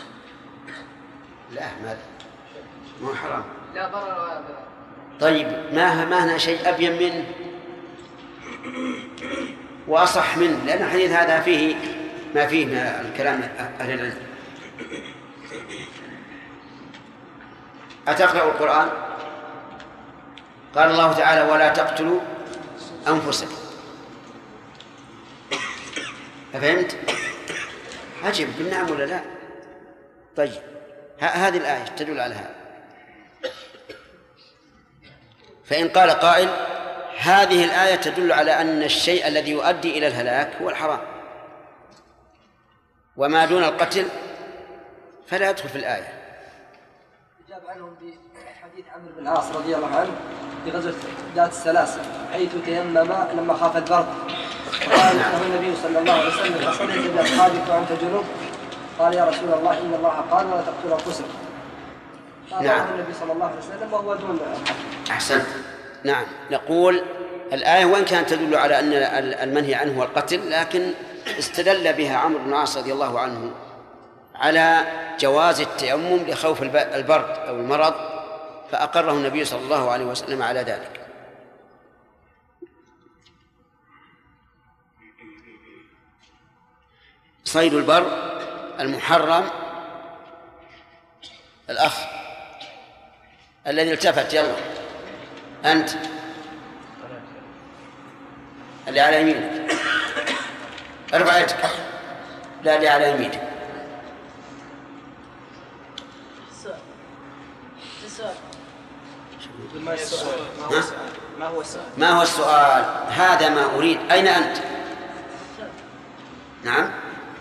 لا، ما حرام. لا ضرر ولا ضرر. طيب، ما هنا شيء أبين منه وأصح منه، لأن الحديث هذا فيه ما فيه من الكلام أهل العلم. أتقرأ القرآن؟ قال الله تعالى: ولا تقتلوا أنفسكم. أفهمت؟ عجب، بالنعم ولا لا؟ طيب، هذه الآية تدل على هذا. فإن قال قائل: هذه الآية تدل على أن الشيء الذي يؤدي إلى الهلاك هو الحرام، وما دون القتل فلا يدخل في الآية. أجاب عنهم بحديث عمرو بن العاص رضي الله عنه في غزوة ذات السلاسل، حيث تيمم لما خاف البرد، قال له النبي صلى الله عليه وسلم: أصليت بأصحابك وأنت جنوب؟ قال: يا رسول الله، إن الله قال: ولا تقتلوا أنفسكم. نعم. النبي صلى الله عليه وسلم وهو دون. أحسنت. نعم، نقول الآية وإن كانت تدل على أن المنهي عنه هو القتل، لكن استدل بها عمرو بن العاص رضي الله عنه على جواز التيمم لخوف البرد أو المرض، فأقره النبي صلى الله عليه وسلم على ذلك. صيد البر المحرم. الأخ الذي التفت، يلا أنت اللي على يمينك، ارفع يدك. لا، اللي على يمينك. ما هو السؤال؟ هذا ما أريد. أين أنت؟ نعم،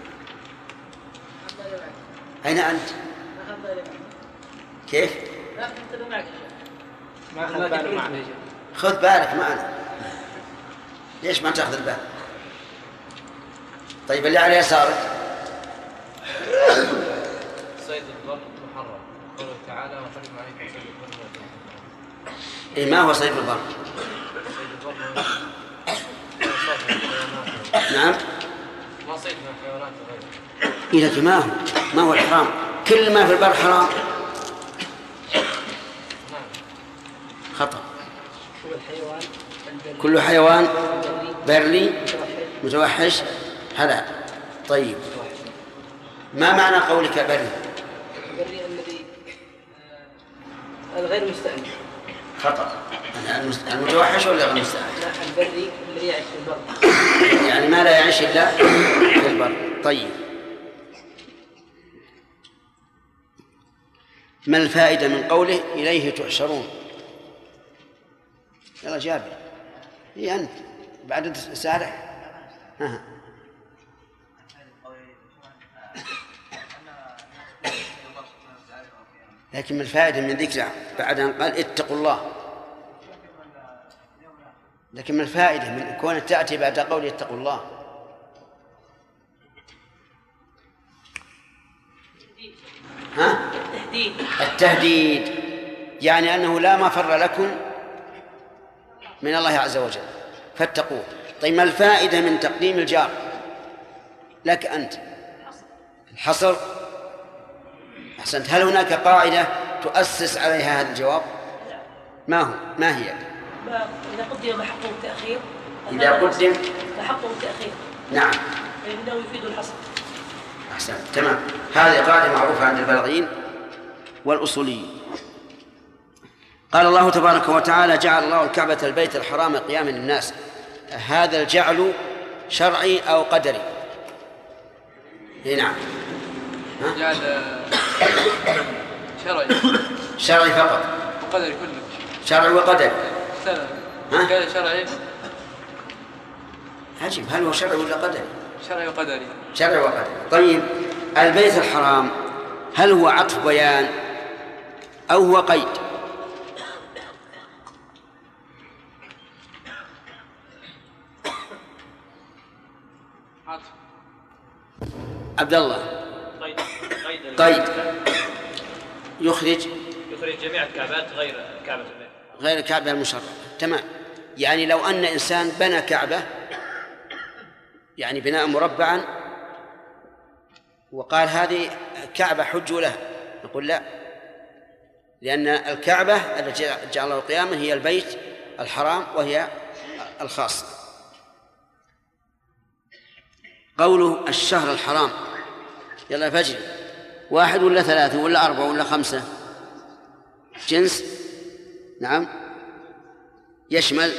أين أنت؟ كيف؟ خذ بالك معنا. ليش ما تأخذ البال؟ طيب، اللي على يسارك. صيد البر محرم، قوله تعالى: وحرم عليكم صيد البر. إيه، ما هو صيد البر؟ صيد البر صيد الحيوانات. نعم، ما صيد من الحيوانات وغيرها. إيه، لكن ما هو الحرام؟ كل ما في البر حرام. خطأ. كل حيوان بري متوحش حلال. طيب، ما معنى قولك بري؟ البري الذي الغير مستأنس. خطأ. المتوحش ولا غير مستأنس؟ لا، البري الذي يعيش في البر، يعني ما لا يعيش إلا في البر. طيب، ما الفائدة من قوله إليه تحشرون؟ يلا جابر. هي أنت بعد سارح. لكن ما الفائدة من ذكر بعد أن قال اتقوا الله؟ لكن ما الفائدة من كون تأتي بعد قول اتقوا الله؟ التهديد، يعني أنه لا مفر لكم من الله عز وجل فاتقوه. طيب، ما الفائدة من تقديم الجار لك أنت؟ الحصر. أحسنت. هل هناك قاعدة تؤسس عليها هذا الجواب؟ ما هي؟ إذا قدم حقه التأخير. إذا قدم حقه التأخير. نعم، فإنه يفيد الحصر. أحسنت، تمام. هذه قاعدة معروفة عند البلاغيين والأصوليين. قال الله تبارك وتعالى: جعل الله الكعبة البيت الحرام قياما للناس. هذا الجعل شرعي أو قدري؟ نعم، جعل شرعي. شرعي فقط؟ وقدري كله. شرعي وقدري. كان شرعي. عجيب، هل هو شرعي ولا قدري؟ شرعي وقدري. شرعي وقدري. طيب البيت الحرام هل هو عطف بيان أو هو قيد؟ عطف. عبد الله. قيد يخرج جميع الكعبات غير كعبة البيت، غير الكعبة المشرفة. تمام. يعني لو أن إنسان بنى كعبة، يعني بناء مربعا، وقال هذه كعبة حجوا له، نقول لا، لأن الكعبة التي جعل الله قياما هي البيت الحرام وهي الخاص. قوله الشهر الحرام، يلا فجر 1 ولا 3 ولا 4 ولا 5 جنس؟ نعم، يشمل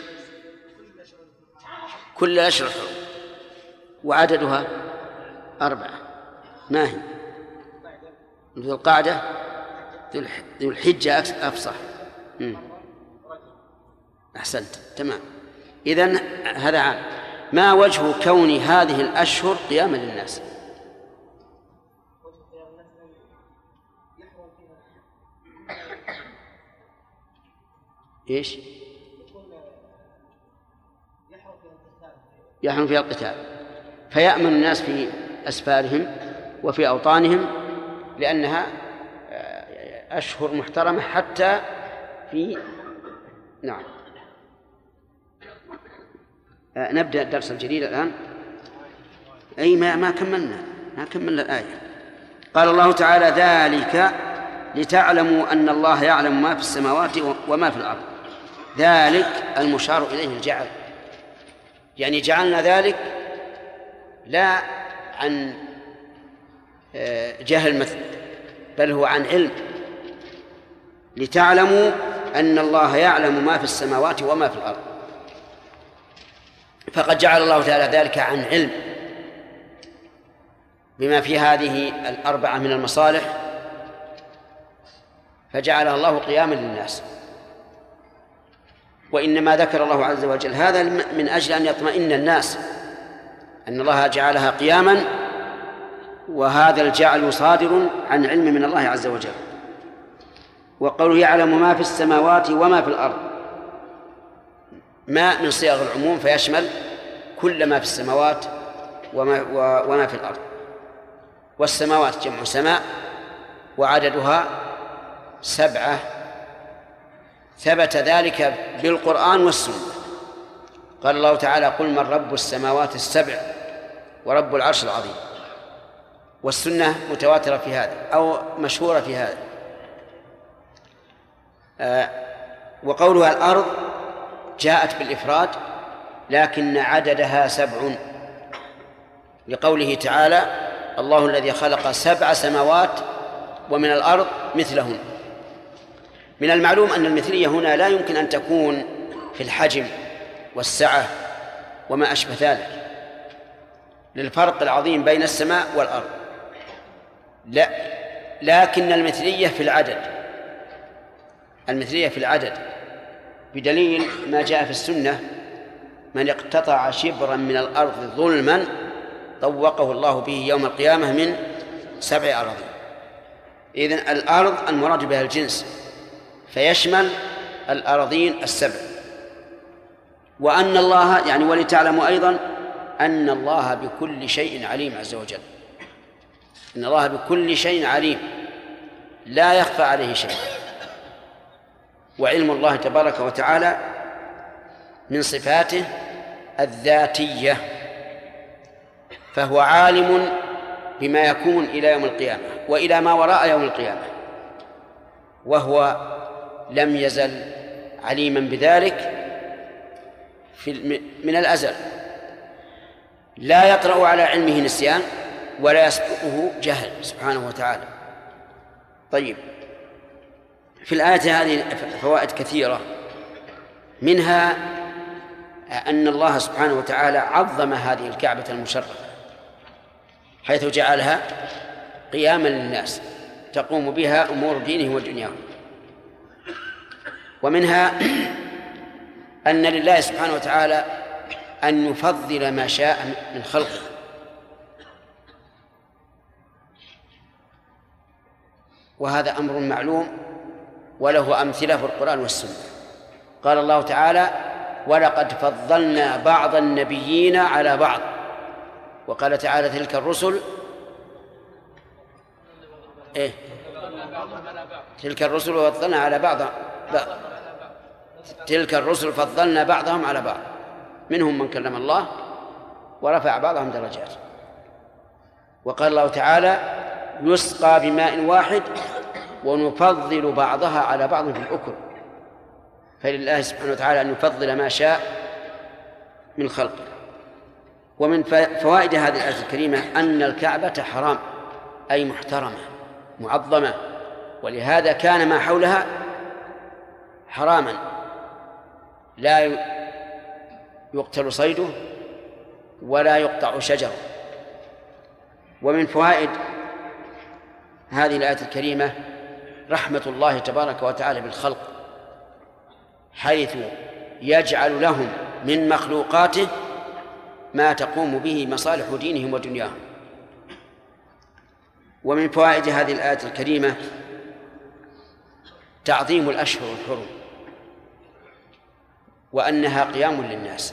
كل أشهر الحرم، وعددها 4. ما هي؟ ذو القعدة، ذو الحجة أفصح. أحسنت، تمام. إذن هذا عام. ما وجه كون هذه الأشهر قياما للناس؟ إيش؟ يحرم فيها القتال، فيأمن الناس في أسفارهم وفي أوطانهم، لأنها أشهر محترمة حتى في نعم. نبدأ الدرس الجديد الآن. أي ما كملنا الآية. قال الله تعالى: ذلك لتعلموا أن الله يعلم ما في السماوات وما في الأرض. ذلك المشار إليه الجعل، يعني جعلنا ذلك لا عن جهل مثل، بل هو عن علم. لتعلموا أن الله يعلم ما في السماوات وما في الأرض، فقد جعل الله تعالى ذلك عن علم بما في هذه 4 من المصالح، فجعلها الله قياما للناس. وإنما ذكر الله عز وجل هذا من أجل أن يطمئن الناس أن الله جعلها قياما، وهذا الجعل صادر عن علم من الله عز وجل. وقوله يعلم ما في السماوات وما في الأرض، ما من صيغ العموم، فيشمل كل ما في السماوات وما في الأرض. والسماوات جمع سماء، وعددها 7، ثبت ذلك بالقرآن والسنة. قال الله تعالى: قل من رب السماوات ال7 ورب العرش العظيم. والسنة متواترة في هذا أو مشهورة في هذا. وقولها الأرض جاءت بالإفراد، لكن عددها 7، لقوله تعالى: الله الذي خلق 7 سماوات ومن الأرض مثلهن. من المعلوم أن المثلية هنا لا يمكن أن تكون في الحجم والسعة وما أشبه ذلك، للفرق العظيم بين السماء والأرض. لا، لكن المثلية في العدد، المثلية في العدد، بدليل ما جاء في السنة: من اقتطع شبرا من الأرض ظلما طوقه الله به يوم القيامة من 7 أراضين. إذن الأرض المراد بها الجنس، فيشمل الأراضين 7. وأن الله يعني ولتعلموا أيضا أن الله بكل شيء عليم عز وجل. إن الله بكل شيء عليم، لا يخفى عليه شيء. وعلم الله تبارك وتعالى من صفاته الذاتية، فهو عالم بما يكون إلى يوم القيامة وإلى ما وراء يوم القيامة، وهو لم يزل عليما بذلك من الأزل، لا يطرأ على علمه نسيان ولا يسبقه جهل سبحانه وتعالى. طيب، في الآية هذه فوائد كثيرة، منها أن الله سبحانه وتعالى عظم هذه الكعبة المشرفة حيث جعلها قياما للناس تقوم بها أمور دينهم ودنياهم. ومنها أن لله سبحانه وتعالى أن يفضل ما شاء من خلقه، وهذا أمر معلوم وله أمثلة في القرآن والسنة. قال الله تعالى: ولقد فضلنا بعض النبيين على بعض. وقال تعالى: تلك الرسل تلك الرسل فضلنا على بعض تلك الرسل فضلنا بعضهم على بعض، منهم من كلم الله ورفع بعضهم درجات. وقال الله تعالى: يسقى بماء واحد ونفضل بعضها على بعض في الأكل. فلله سبحانه وتعالى أن يفضل ما شاء من خلقه. ومن فوائد هذه الآية الكريمة أن الكعبة حرام، أي محترمة معظمة، ولهذا كان ما حولها حراما لا يقتل صيده ولا يقطع شجره. ومن فوائد هذه الآية الكريمة رحمة الله تبارك وتعالى بالخلق، حيث يجعل لهم من مخلوقاته ما تقوم به مصالح دينهم ودنياهم. ومن فوائد هذه الآية الكريمة تعظيم الأشهر الحرم، وأنها قيام للناس.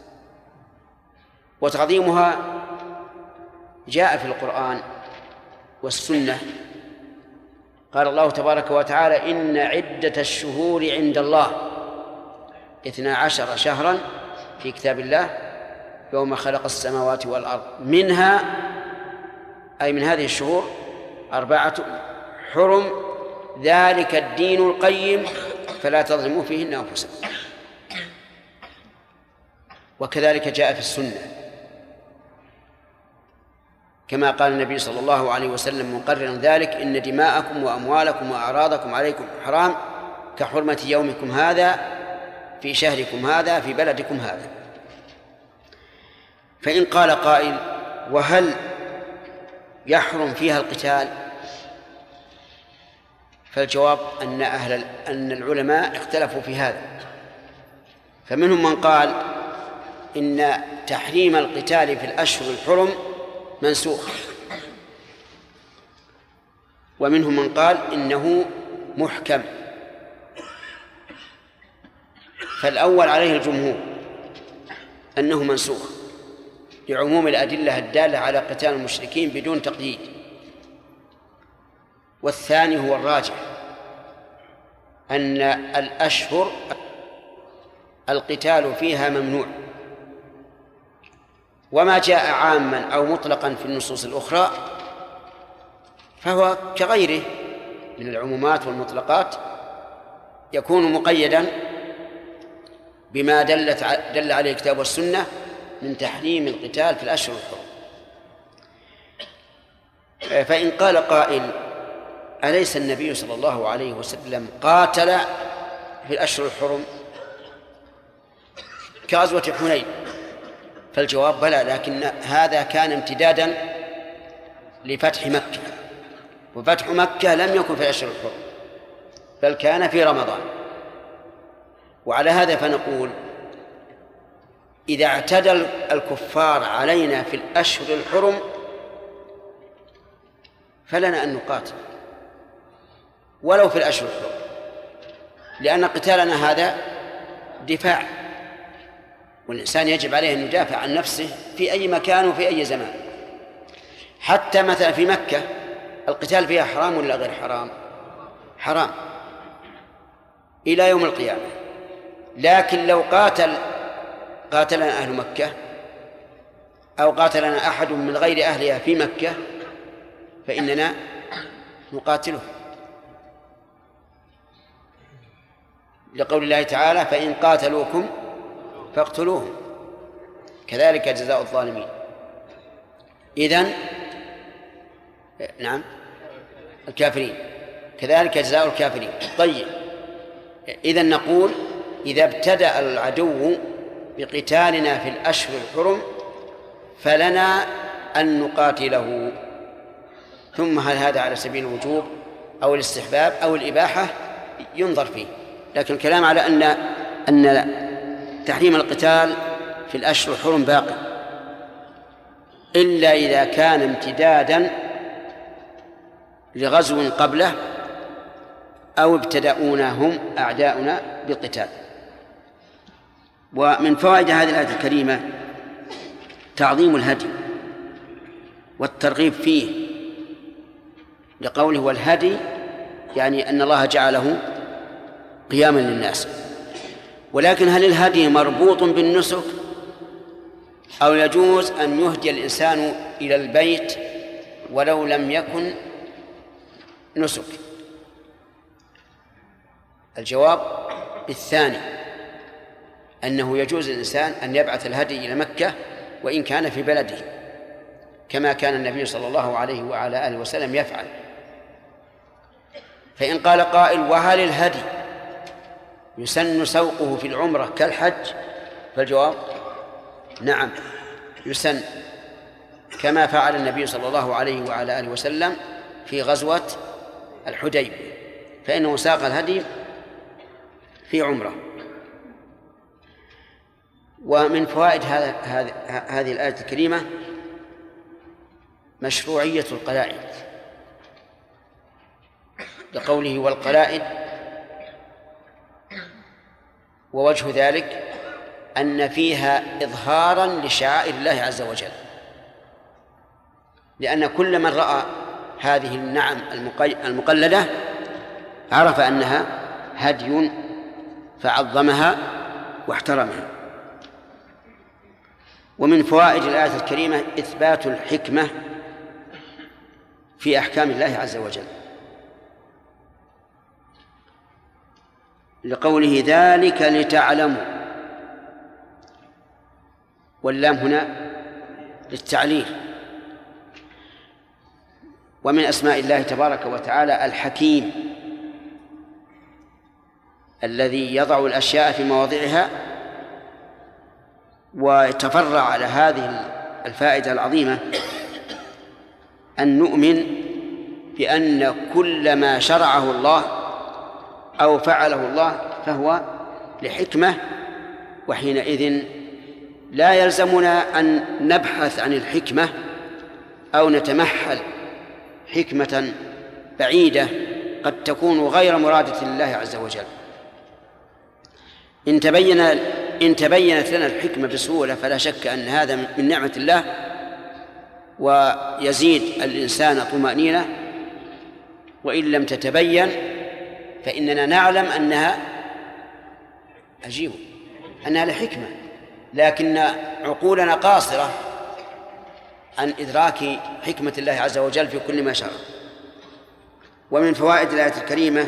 وتعظيمها جاء في القرآن والسنة. قال الله تبارك وتعالى: إن عدة الشهور عند الله 12 شهرا في كتاب الله يوم خلق السماوات والأرض، منها أي من هذه الشهور 4 حرم، ذلك الدين القيم فلا تظلموا فيهن أنفسكم. وكذلك جاء في السنة كما قال النبي صلى الله عليه وسلم مقررا ذلك: إن دماءكم وأموالكم وأعراضكم عليكم حرام كحرمة يومكم هذا في شهركم هذا في بلدكم هذا. فإن قال قائل: وهل يحرم فيها القتال؟ فالجواب أن العلماء اختلفوا في هذا، فمنهم من قال إن تحريم القتال في الأشهر الحرم منسوخ، ومنهم من قال إنه محكم. فالأول عليه الجمهور أنه منسوخ لعموم الأدلة الدالة على قتال المشركين بدون تقييد، والثاني هو الراجح أن الأشهر القتال فيها ممنوع، وما جاء عاما أو مطلقا في النصوص الأخرى فهو كغيره من العمومات والمطلقات يكون مقيدا بما دل عليه الكتاب والسنة من تحريم القتال في الأشهر الحرم. فإن قال قائل: أليس النبي صلى الله عليه وسلم قاتل في الأشهر الحرم كغزوة حنين؟ فالجواب: بلى، لكن هذا كان امتدادا لفتح مكة، وفتح مكة لم يكن في الأشهر الحرم بل كان في رمضان. وعلى هذا فنقول: إذا اعتدى الكفار علينا في الأشهر الحرم فلنا أن نقاتل ولو في الأشهر الحرم، لأن قتالنا هذا دفاع، والإنسان يجب عليه أن يدافع عن نفسه في أي مكان وفي أي زمان. حتى مثلا في مكة القتال فيها حرام ولا غير حرام؟ حرام إلى يوم القيامة. لكن لو قاتلنا أهل مكة أو قاتلنا أحد من غير أهلها في مكة فإننا نقاتله، لقول الله تعالى: فإن قاتلوكم فاقتلوهم كذلك جزاء الظالمين. إذن نعم الكافرين كذلك جزاء الكافرين. طيب، إذن نقول: إذا ابتدأ العدو بقتالنا في الأشهر الحرم فلنا أن نقاتله. ثم هل هذا على سبيل الوجوب أو الاستحباب أو الإباحة ينظر فيه، لكن الكلام على أن تحريم القتال في الأشهر الحرم باقي إلا إذا كان امتدادا لغزو قبله أو ابتدأونا هم أعداؤنا بالقتال. ومن فوائد هذه الآية الكريمة تعظيم الهدي والترغيب فيه، لقوله والهدي يعني أن الله جعله قياما للناس. ولكن هل الهدي مربوط بالنسك أو يجوز أن يهدي الإنسان إلى البيت ولو لم يكن نسك؟ الجواب الثاني، أنه يجوز للإنسان أن يبعث الهدي إلى مكة وإن كان في بلده، كما كان النبي صلى الله عليه وعلى آله وسلم يفعل. فإن قال قائل وهل الهدي يسن سوقه في العمرة كالحج؟ فالجواب نعم يسن، كما فعل النبي صلى الله عليه وعلى آله وسلم في غزوة الحديبية، فإنه ساق الهدي في عمرة. ومن فوائد هذه الآية الكريمة مشروعية القلائد، لقوله والقلائد، ووجه ذلك أن فيها إظهارا لشعائر الله عز وجل، لأن كل من رأى هذه النعم المقلدة عرف أنها هدي فعظمها واحترمها. ومن فوائد الآية الكريمة إثبات الحكمة في أحكام الله عز وجل، لقوله ذلك لتعلموا، واللام هنا للتعليل. ومن أسماء الله تبارك وتعالى الحكيم، الذي يضع الأشياء في مواضعها. ويتفرع على هذه الفائدة العظيمة أن نؤمن بأن كل ما شرعه الله أو فعله الله فهو لحكمة، وحينئذ لا يلزمنا أن نبحث عن الحكمة أو نتمحل حكمة بعيدة قد تكون غير مرادة لله عز وجل. إن تبينت لنا الحكمة بسهولة فلا شك أن هذا من نعمة الله، ويزيد الإنسان طمأنينة. وإن لم تتبين فإننا نعلم أنها أنها لحكمة، لكن عقولنا قاصرة عن إدراك حكمة الله عز وجل في كل ما شرع. ومن فوائد الآية الكريمة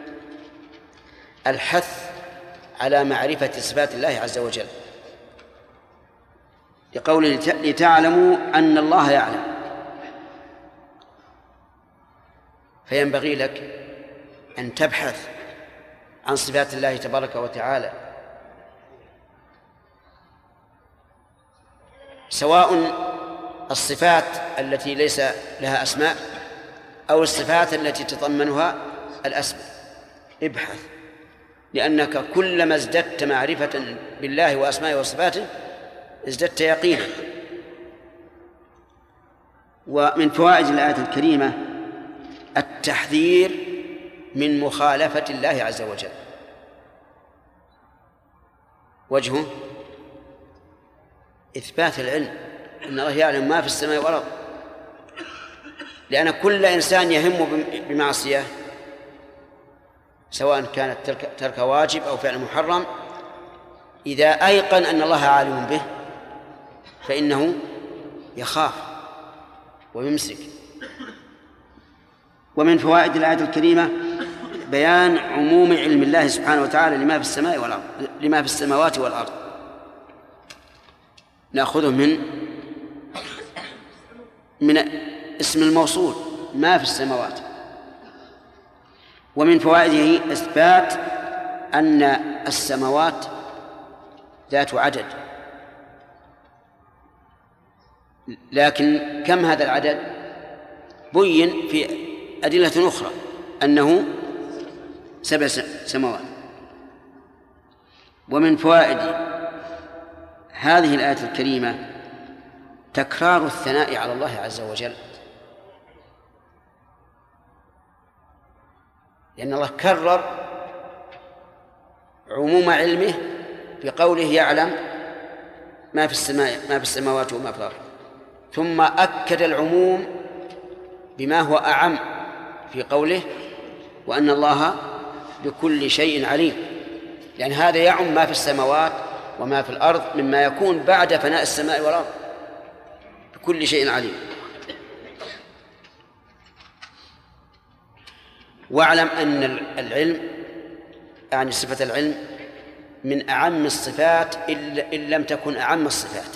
الحث على معرفة صفات الله عز وجل، لقوله لتعلموا أن الله يعلم. فينبغي لك أن تبحث عن صفات الله تبارك وتعالى، سواء الصفات التي ليس لها أسماء أو الصفات التي تتضمنها الأسماء. ابحث، لأنك كلما ازددت معرفة بالله وأسمائه وصفاته ازددت يقينا. ومن فوائد الآية الكريمة التحذير من مخالفة الله عز وجل. وجهه إثبات العلم، إن الله يعلم ما في السماء والأرض، لأن كل إنسان يهم بمعصية سواء كانت ترك واجب أو فعل محرم، إذا أيقن أن الله عالم به فإنه يخاف ويمسك. ومن فوائد الآية الكريمة بيان عموم علم الله سبحانه وتعالى لما في السماء والأرض، لما في السماوات والأرض. نأخذه من اسم الموصول ما في السماوات. ومن فوائده إثبات أن السماوات ذات عدد، لكن كم هذا العدد؟ بين في أدلة أخرى أنه 7 سماوات. ومن فوائد هذه الآية الكريمة تكرار الثناء على الله عز وجل، لأن الله كرر عموم علمه بقوله يعلم ما في السماوات وما في الأرض، ثم أكد العموم بما هو أعم في قوله وأن الله بكل شيء عليم، لأن هذا يعم ما في السماوات وما في الأرض مما يكون بعد فناء السماء والأرض، بكل شيء عليم. واعلم أن العلم يعني صفة العلم من أعم الصفات إن لم تكن أعم الصفات،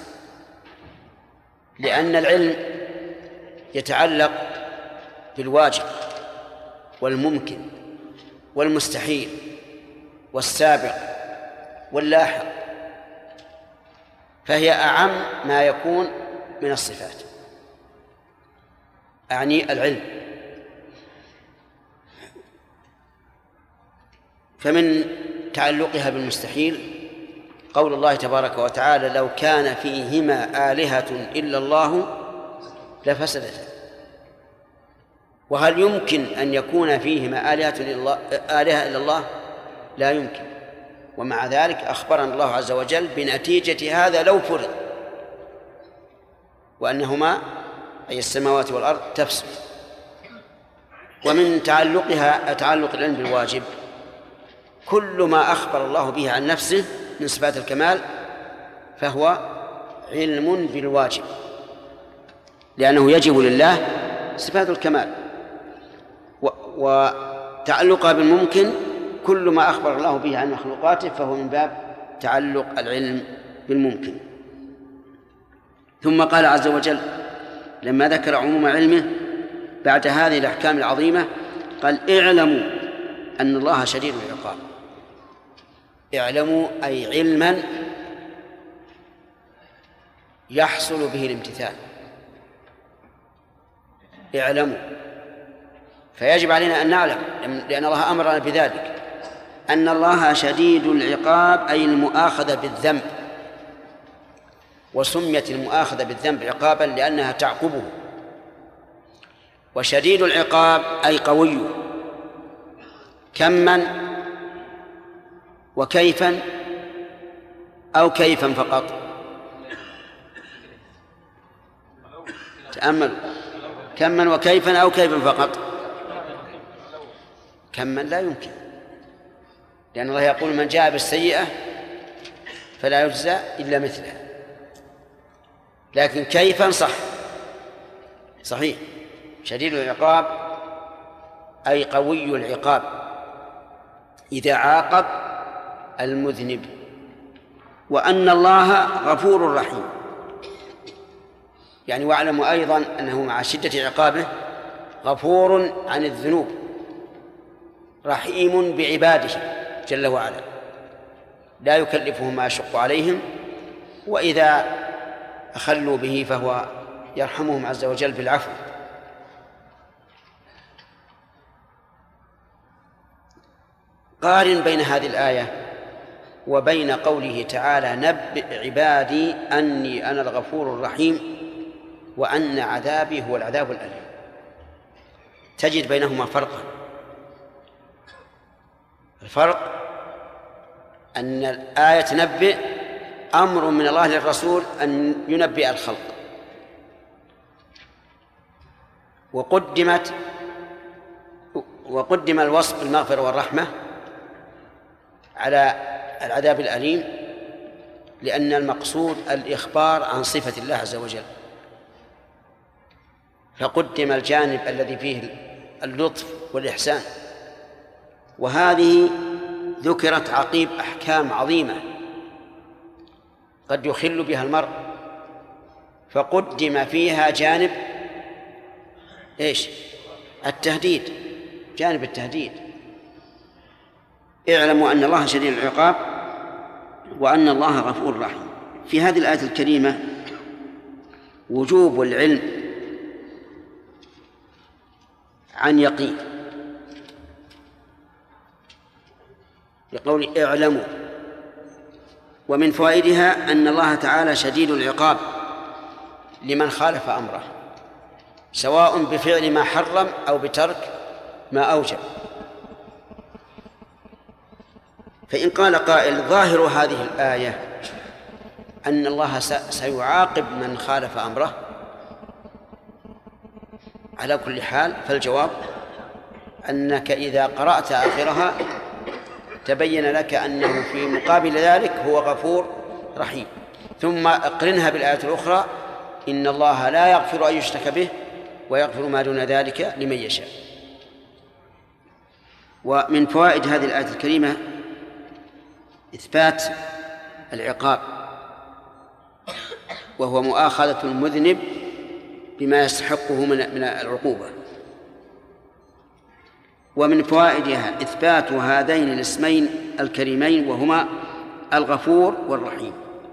لأن العلم يتعلق بالواجب والممكن والمستحيل والسابق واللاحق، فهي أعم ما يكون من الصفات، أعني العلم. فمن تعلقها بالمستحيل قول الله تبارك وتعالى لو كان فيهما آلهة إلا الله لفسدتا. وهل يمكن أن يكون فيهما آلهة إلا الله؟ لا يمكن. ومع ذلك أخبرنا الله عز وجل بنتيجة هذا لو فرض، وأنهما أي السماوات والأرض تفسد. ومن تعلق العلم بالواجب كل ما أخبر الله به عن نفسه من صفات الكمال فهو علم بالواجب، لأنه يجب لله صفات الكمال. وتعلقها بالممكن كل ما أخبر الله به عن مخلوقاته فهو من باب تعلق العلم بالممكن. ثم قال عز وجل لما ذكر عموم علمه بعد هذه الأحكام العظيمة قال اعلموا أن الله شديد العقاب. اعلموا أي علما يحصل به الامتثال. اعلموا، فيجب علينا أن نعلم لأن الله أمرنا بذلك أن الله شديد العقاب أي المؤاخذة بالذنب، وسميت المؤاخذة بالذنب عقابا لأنها تعقبه. وشديد العقاب أي قوي، كما وكيفا أو كيفا فقط. تأمل، كما وكيفا أو كيفا فقط. كما لا يمكن، لأن الله يقول من جاء بالسيئة فلا يجزى إلا مثلها. لكن كيفا صحيح. شديد العقاب أي قوي العقاب إذا عاقب المذنب. وأن الله غفور رحيم، يعني واعلموا أيضا أنه مع شدة عقابه غفور عن الذنوب رحيم بعباده جل وعلا، لا يكلفهم ما يشق عليهم، وإذا أخلوا به فهو يرحمهم عز وجل بالعفو. قارن بين هذه الآية وبين قوله تعالى نبئ عبادي أني أنا الغفور الرحيم وأن عذابي هو العذاب الأليم، تجد بينهما فرقا. الفرق أن الآية تنبئ أمر من الله للرسول أن ينبئ الخلق، وقدم الوصف بالمغفرة والرحمة على العذاب الأليم، لأن المقصود الإخبار عن صفة الله عز وجل، فقدم الجانب الذي فيه اللطف والإحسان. وهذه ذكرت عقيب أحكام عظيمة قد يخل بها المرء، فقدم فيها جانب التهديد، جانب التهديد. اعلموا أن الله شديد العقاب وأن الله غفور رحيم. في هذه الآية الكريمة وجوب العلم عن يقين، لقول اعلموا، ومن فوائدها أن الله تعالى شديد العقاب لمن خالف أمره، سواء بفعل ما حرم أو بترك ما أوجب. فإن قال قائل ظاهر هذه الآية أن الله سيعاقب من خالف أمره على كل حال، فالجواب أنك إذا قرأت آخرها تبين لك أنه في مقابل ذلك هو غفور رحيم. ثم اقرنها بالآية الأخرى: إن الله لا يغفر أن يشرك به ويغفر ما دون ذلك لمن يشاء. ومن فوائد هذه الآية الكريمة إثبات العقاب، وهو مؤاخذة المذنب بما يستحقه من العقوبة. ومن فوائدها إثبات هذين الاسمين الكريمين، وهما الغفور والرحيم.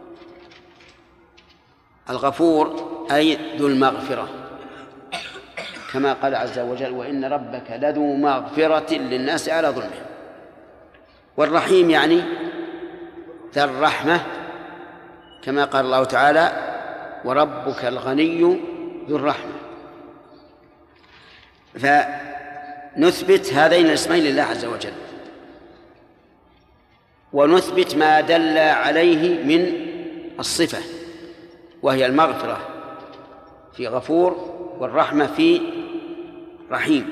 الغفور أي ذو المغفرة، كما قال عز وجل: وإن ربك لذو مغفرة للناس على ظلمهم. والرحيم يعني ذا الرحمة، كما قال الله تعالى: وربك الغني ذو الرحمة. فنثبت هذين الاسمين لله عز وجل، ونثبت ما دل عليه من الصفة، وهي المغفرة في غفور والرحمة في رحيم.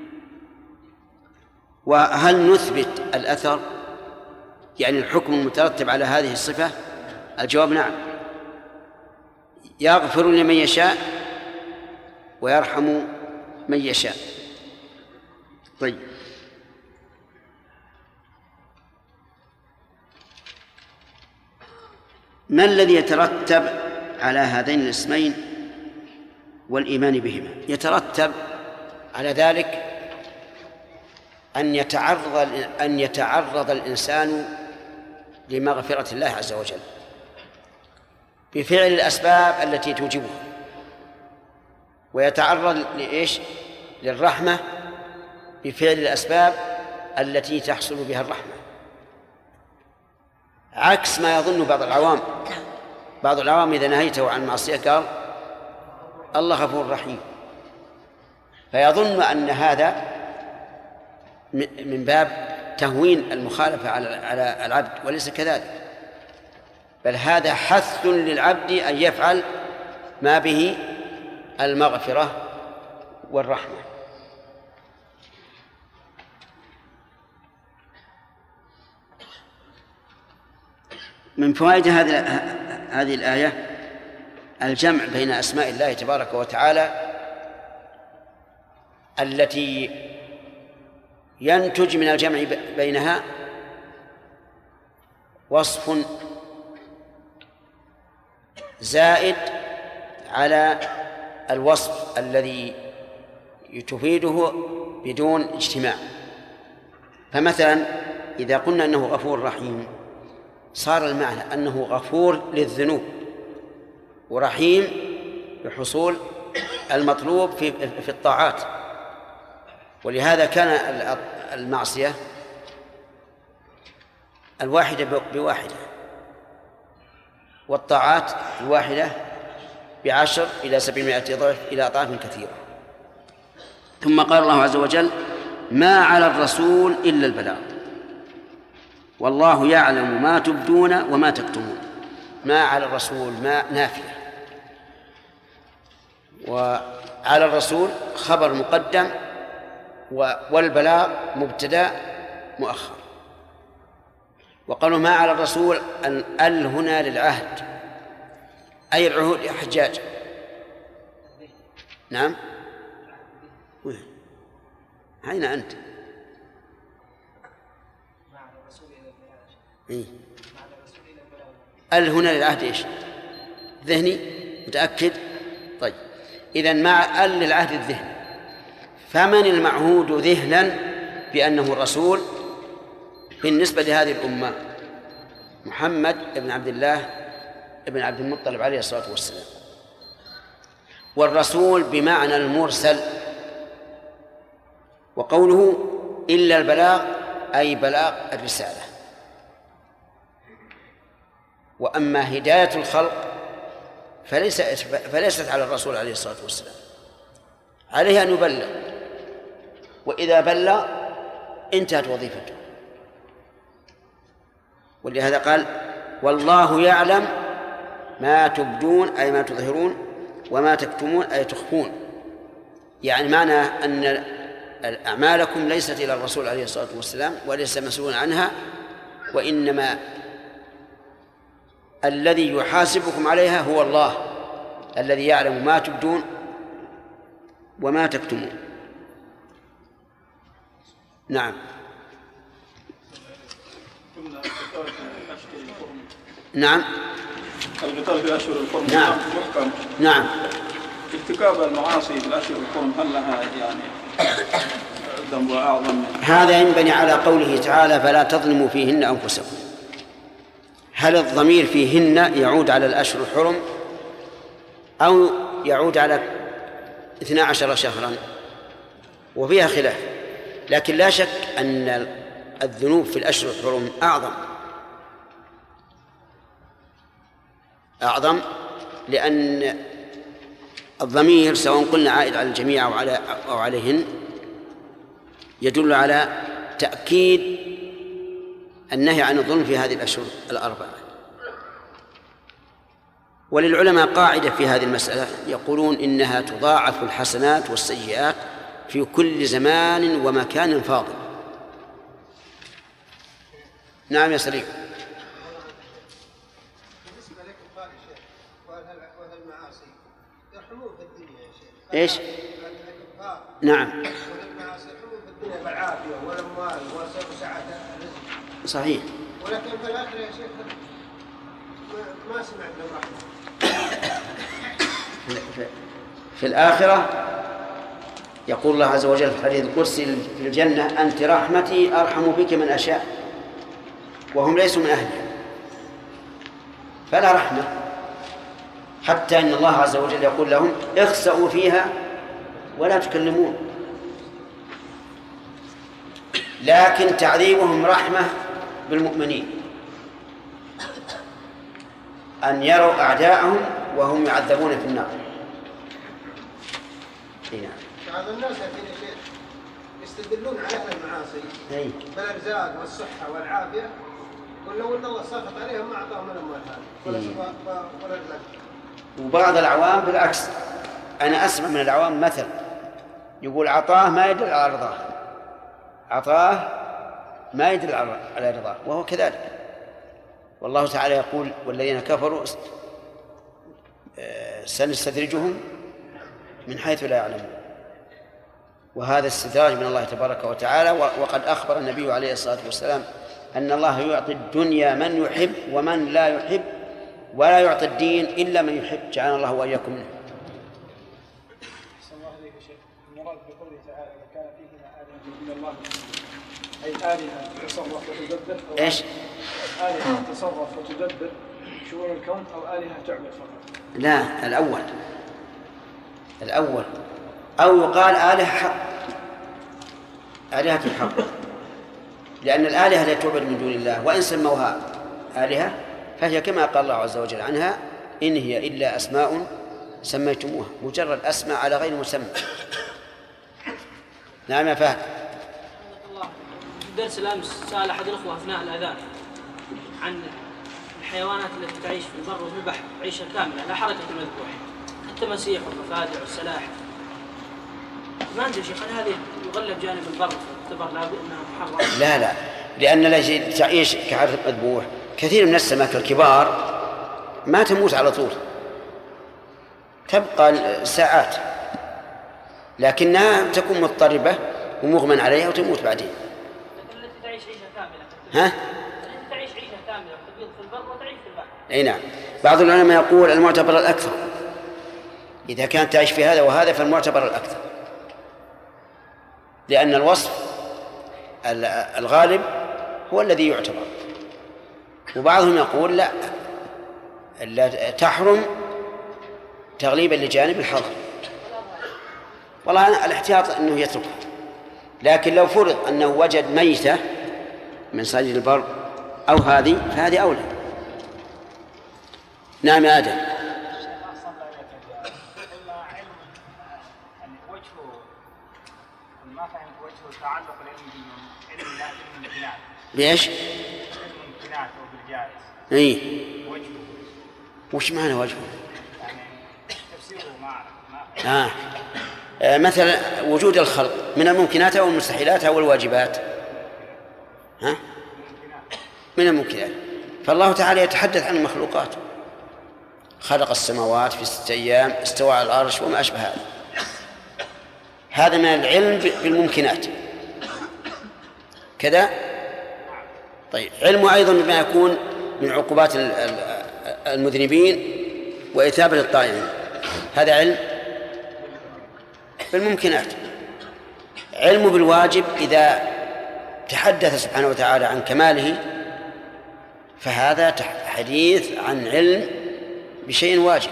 وهل نثبت الأثر، يعني الحكم المترتب على هذه الصفة؟ الجواب نعم، يغفر لمن يشاء ويرحم من يشاء. طيب، ما الذي يترتب على هذين الاسمين والإيمان بهما؟ يترتب على ذلك أن يتعرض الإنسان لمغفرة الله عز وجل بفعل الأسباب التي توجبها، ويتعرض لإيش؟ للرحمة بفعل الأسباب التي تحصل بها الرحمة، عكس ما يظن بعض العوام. بعض العوام إذا نهيته عن معصية قال الله غفور رحيم، فيظن أن هذا من باب تهوين المخالفة على العبد، وليس كذلك، بل هذا حث للعبد أن يفعل ما به المغفرة والرحمة. من فوائد هذه الآية الجمع بين أسماء الله تبارك وتعالى التي ينتج من الجمع بينها وصف زائد على الوصف الذي تفيده بدون اجتماع. فمثلا إذا قلنا أنه غفور رحيم صار المعنى أنه غفور للذنوب ورحيم بحصول المطلوب في الطاعات. ولهذا كان المعصية الواحدة بواحدة، والطاعات الواحدة ب10 إلى 700 ضعف إلى أضعاف كثيرة. ثم قال الله عز وجل: ما على الرسول إلا البلاغ والله يعلم ما تبدون وما تكتمون. ما على الرسول ما نافية، وعلى الرسول خبر مقدم، والبلاغ مبتدأ مؤخر. وقالوا ما على الرسول أن هنا للعهد، أي العهود يا حجاج. نعم، أين أنت؟ أل هنا للعهد إيش؟ ذهني؟ متأكد؟ طيب، إذن مع أل للعهد الذهني. فمن المعهود ذهنا بأنه الرسول بالنسبة لهذه الأمة؟ محمد بن عبد الله بن عبد المطلب عليه الصلاة والسلام. والرسول بمعنى المرسل. وقوله إلا البلاغ أي بلاغ الرسالة. وأما هداية الخلق فليست على الرسول عليه الصلاة والسلام، عليه أن يبلغ، وإذا بلغ انتهت وظيفته. ولهذا قال والله يعلم ما تبدون أي ما تظهرون وما تكتمون أي تخفون، يعني معنى أن أعمالكم ليست إلى الرسول عليه الصلاة والسلام وليس مسؤول عنها، وإنما الذي يحاسبكم عليها هو الله الذي يعلم ما تبدون وما تكتمون. نعم. نعم. القتال في أشهر الحرم نعم. محكم. نعم. ارتكاب المعاصي في الأشهر الحرم هل لها يعني ذنب أعظم؟ هذا ينبني على قوله تعالى فلا تظلموا فيهن أنفسكم. هل الضمير فيهن يعود على الأشهر الحرم أو يعود على 12 شهرا؟ وفيها خلاف، لكن لا شك أن الذنوب في الأشهر الحرم أعظم، لأن الضمير سواء قلنا عائد على الجميع أو عليهن يدل على تأكيد النهي عن الظلم في هذه الأشهر الأربعة. وللعلماء قاعدة في هذه المسألة، يقولون إنها تضاعف الحسنات والسيئات في كل زمان ومكان فاضل. نعم يا سليم. بالنسبة لكم قال يا شيخ والمعاصي يرحمون في الدنيا يا شيخ. إيش؟ نعم. والمعاصي يرحمون في الدنيا بالعافية والأموال وسعة الرزق. صحيح. ولكن في الآخرة يا شيخ ما سمعت بالرحمة. في الآخرة يقول الله عز وجل في الحديث القدسي في الجنة أنت رحمتي أرحم بك من أشاء، وهم ليسوا من أهلها فلا رحمة، حتى إن الله عز وجل يقول لهم اخسأوا فيها ولا تكلمون. لكن تعذيبهم رحمة بالمؤمنين، أن يروا أعداءهم وهم يعذبون في النار. بعض الناس يا شيخ يستدلون على أهل المعاصي بالأرزاق والصحة والعافية، ولو أن الله سخط عليهم ما أعطاهم الأموال هذه ولا الرزق. وبعض العوام بالعكس، أنا أسمع من العوام مثل يقول عطاه ما يدل على رضاه، عطاه ما يدل على رضاه، وهو كذلك. والله تعالى يقول والذين كفروا سنستدرجهم من حيث لا يعلمون، وهذا استدراج من الله تبارك وتعالى. وقد أخبر النبي عليه الصلاة والسلام أن الله يعطي الدنيا من يحب ومن لا يحب، ولا يعطي الدين إلا من يحب، جعلنا الله وإياكم منه. صلى الله عليه وسلم. المراد بقوله تعالى وكان فيهما آلهة إلا الله، أي آلهة تصرف وتدبر، إيش؟ آلهة تصرف وتدبر شؤون الكون أو آلهة تعبد فقط؟ لا، الأول أو يقال آلهة حق، آلهة الحق، لأن الآلهة لا تعبد من دون الله، وإن سموها آلهة فهي كما قال الله عز وجل عنها إن هي إلا أسماء سميتموها، مجرد أسماء على غير مسمى. نعم يا فهد. في درس الأمس سأل أحد الأخوة أثناء الأذان عن الحيوانات التي تعيش في البر وفي البحر عيشة كاملة لا حركة المذبوح، التماسيح والضفادع والسلاحف. ما أدري شيخ هل هذه يغلب جانب البر تعتبر لابد أنها محرمة؟ لا، لأن التي تعيش كحركة المذبوح كثير من السمك الكبار ما تموت على طول، تبقى ساعات، لكنها تكون مضطربة ومغمى عليها وتموت بعدين. التي تعيش عيشة كاملة. ها؟ التي تعيش عيشة كاملة تبيض في البر وتعيش في البحر. أي نعم. بعض العلماء يقول المعتبر الأكثر، إذا كانت تعيش في هذا وهذا فالمعتبر الأكثر، لأن الوصف الغالب هو الذي يعتبر. وبعضهم يقول لا تحرم تغليبا لجانب الحظر. والله أنا الاحتياط أنه يتركه، لكن لو فرض أنه وجد ميتة من صيد البر أو هذه فهذه أولى. نعم يا آدم. ما فهمت وجه تعلق العلم بالممكنات. بإيش؟ بالممكنات أو بالجائز. إيه. وجهه. وش معنى وجهه؟ يعني تفسيره ما أعرف. مثلا وجود الخلق من الممكنات أو المستحيلات أو الواجبات؟ ها؟ من الممكنات. فالله تعالى يتحدث عن المخلوقات. خلق السماوات في 6 أيام، استوى على العرش وما أشبه هذا. هذا من العلم بالممكنات كذا. طيب علمه أيضا بما يكون من عقوبات المذنبين وإثابة الطائعين، هذا علم بالممكنات. علمه بالواجب إذا تحدث سبحانه وتعالى عن كماله فهذا حديث عن علم بشيء واجب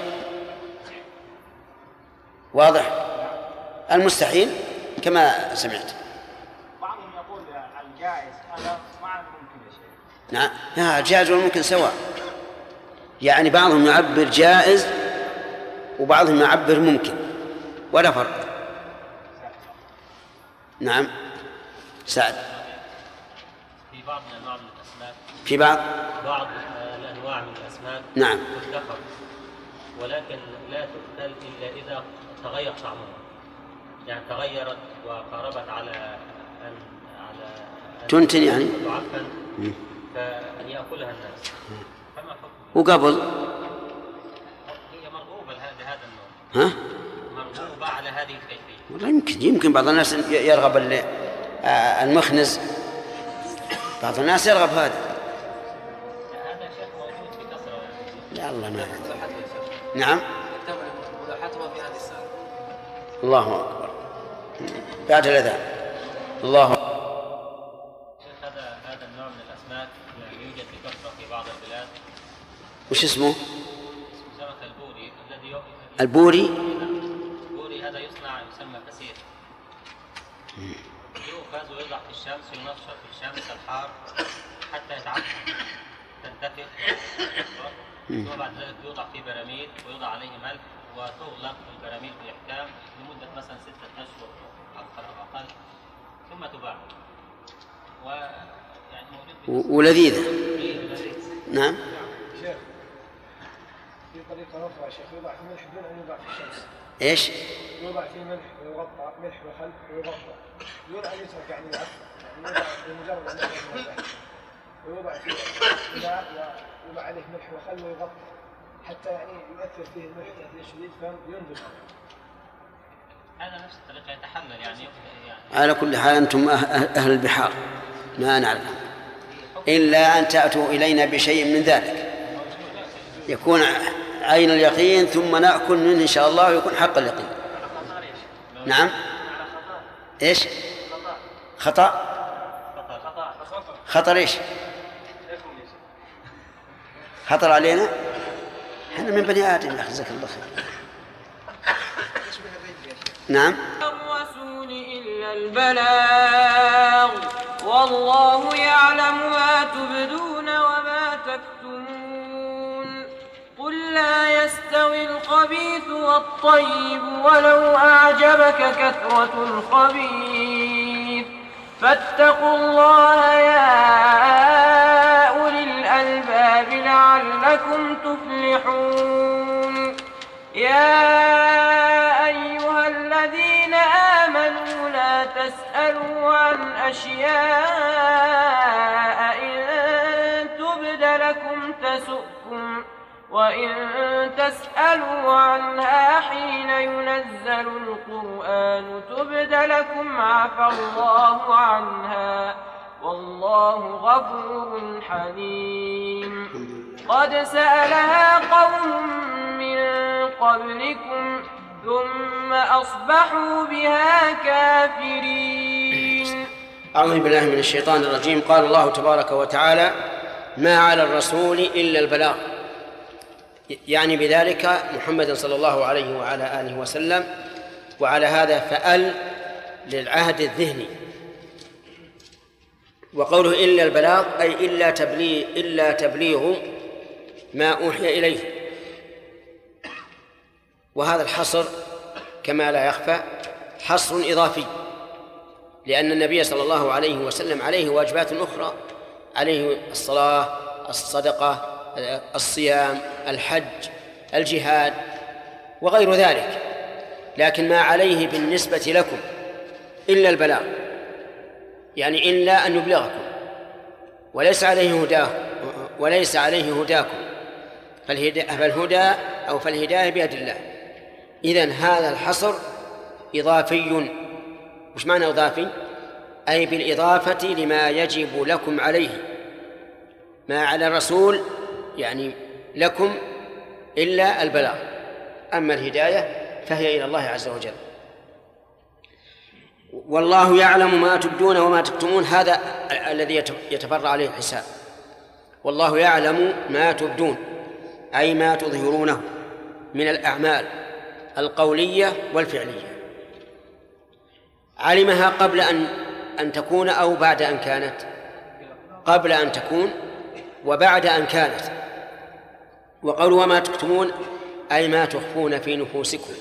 واضح. المستحيل كما سمعت. بعضهم يقول الجائز هذا معنى الممكن يا شيخ. نعم الجائز والممكن سواء، يعني بعضهم يعبر جائز وبعضهم يعبر ممكن ولا فرق. نعم سعد. في بعض الأنواع من الأسماك، في بعض الأنواع من الأسماك نعم تدخر ولكن لا تؤكل إلا إذا تغير طعمها، يعني تغيرت وقاربت على أن تنتن يعني تعفن فأن يأكلها الناس. فما حكم؟ وقبل هي مرغوبة لهذا النوع. ها؟ مرغوبة على هذه الكيفية. والله يمكن بعض الناس يرغب المخنز، بعض الناس يرغب هذا. هذا شيء موجود في كثرة. لا الله ما نعم. ملاحظتها في هذه الساعة. الله أكبر بعد الأذان. الله أكبر. هذا النوع من الأسماك يعني يوجد بكثرة في بعض البلاد. وش اسمه؟ سمك البوري الذي البوري. البوري هذا يسمى فسيخ. يؤخذ ويوضع في الشمس وينشر في الشمس الحار حتى يتعفن تنتفخ، ثم بعد ذلك يوضع في براميل ويوضع عليه ملح وتغلق البراميل بإحكام لمدة مثلا 6 أشهر أكثر أو أقل ثم تباع. ويعني موجود ولذيذة. نعم. شيخ في طريقة أخرى يا شيخ يوضع في ملح دون أن يوضع في الشمس. إيش؟ يوضع في ملح ويغطى، ملح وخل ويغطى دون أن يترك يعني يوضع بمجرد أن يغطى ويوضع في إناء ويوضع عليه ملح وخل ويغطى حتى يعني يؤثر فيه الملح تأثير شديد فينضج. هذا نفس الطريقة يتحلل يعني على كل حال أنتم أهل البحار ما نعلم إلا أن تأتوا إلينا بشيء من ذلك يكون عين اليقين ثم نأكل منه إن شاء الله ويكون حق اليقين. نعم. إيش؟ خطأ. خطر إيش؟ خطر علينا إحنا من بني آدم يا أخي جزاك الله خير. نعم. الرسول إلا البلاغ والله يعلم ما تبدون وما تكتمون. قل لا يستوي الخبيث والطيب ولو أعجبك كثرة الخبيث فاتقوا الله يا أولي الألباب لعلكم تفلحون. يا أيها الذين آمنوا لا تسألوا عن أشياء إن تبد لكم تسؤكم وإن تسألوا عنها حين ينزل القرآن تبد لكم عفى الله عنها والله غفور حليم. قد سألها قوم من قبلكم ثم أصبحوا بها كافرين. أعوذ بالله من الشيطان الرجيم. قال الله تبارك وتعالى ما على الرسول إلا البلاغ، يعني بذلك محمد صلى الله عليه وعلى آله وسلم. وعلى هذا فأل للعهد الذهني، وقوله إلا البلاغ أي إلا تبليغ ما أوحي إليه وهذا الحصر كما لا يخفى حصر إضافي، لأن النبي صلى الله عليه وسلم عليه واجبات أخرى، عليه الصلاة، الصدقة، الصيام، الحج، الجهاد وغير ذلك، لكن ما عليه بالنسبة لكم إلا البلاغ، يعني إلا أن يبلغكم، وليس عليه هداكم، فالهداية بيد الله. إذن هذا الحصر إضافي. وش معنى إضافي؟ أي بالإضافة لما يجب لكم عليه، ما على الرسول يعني لكم إلا البلاغ، أما الهداية فهي إلى الله عز وجل. والله يعلم ما تبدون وما تكتمون، هذا الذي يتفرع عليه الحساب. والله يعلم ما تبدون أي ما تظهرونه من الأعمال القولية والفعلية. علمها قبل أن تكون أو بعد أن كانت؟ قبل أن تكون وبعد أن كانت. وقول وما تكتمون أي ما تخفون في نفوسكم،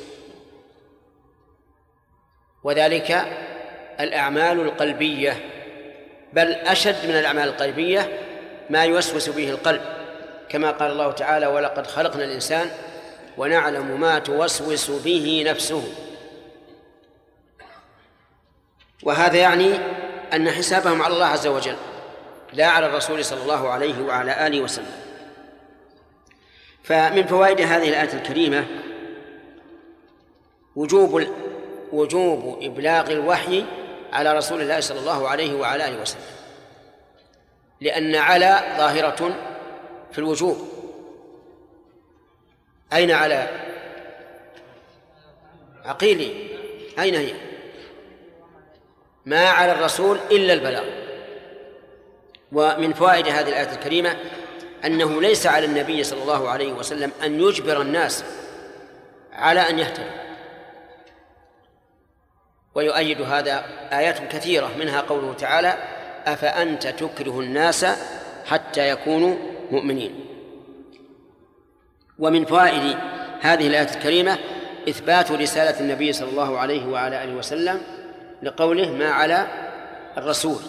وذلك الأعمال القلبية، بل أشد من الأعمال القلبية ما يوسوس به القلب، كما قال الله تعالى ولقد خلقنا الإنسان ونعلم ما توسوس به نفسه. وهذا يعني أن حسابهم على الله عز وجل لا على الرسول صلى الله عليه وعلى آله وسلم. فمن فوائد هذه الآية الكريمة وجوب إبلاغ الوحي على رسول الله صلى الله عليه وعلى آله وسلم، لأن على ظاهرة في الوجوب. أين على؟ عقيلي، أين هي؟ ما على الرسول إلا البلاغ. ومن فوائد هذه الآية الكريمة أنه ليس على النبي صلى الله عليه وسلم أن يجبر الناس على أن يهتدوا، ويؤيد هذا آيات كثيرة، منها قوله تعالى أفأنت تكره الناس حتى يكونوا مؤمنين. ومن فوائد هذه الآية الكريمة إثبات رسالة النبي صلى الله عليه وعلى آله وسلم لقوله ما على الرسول.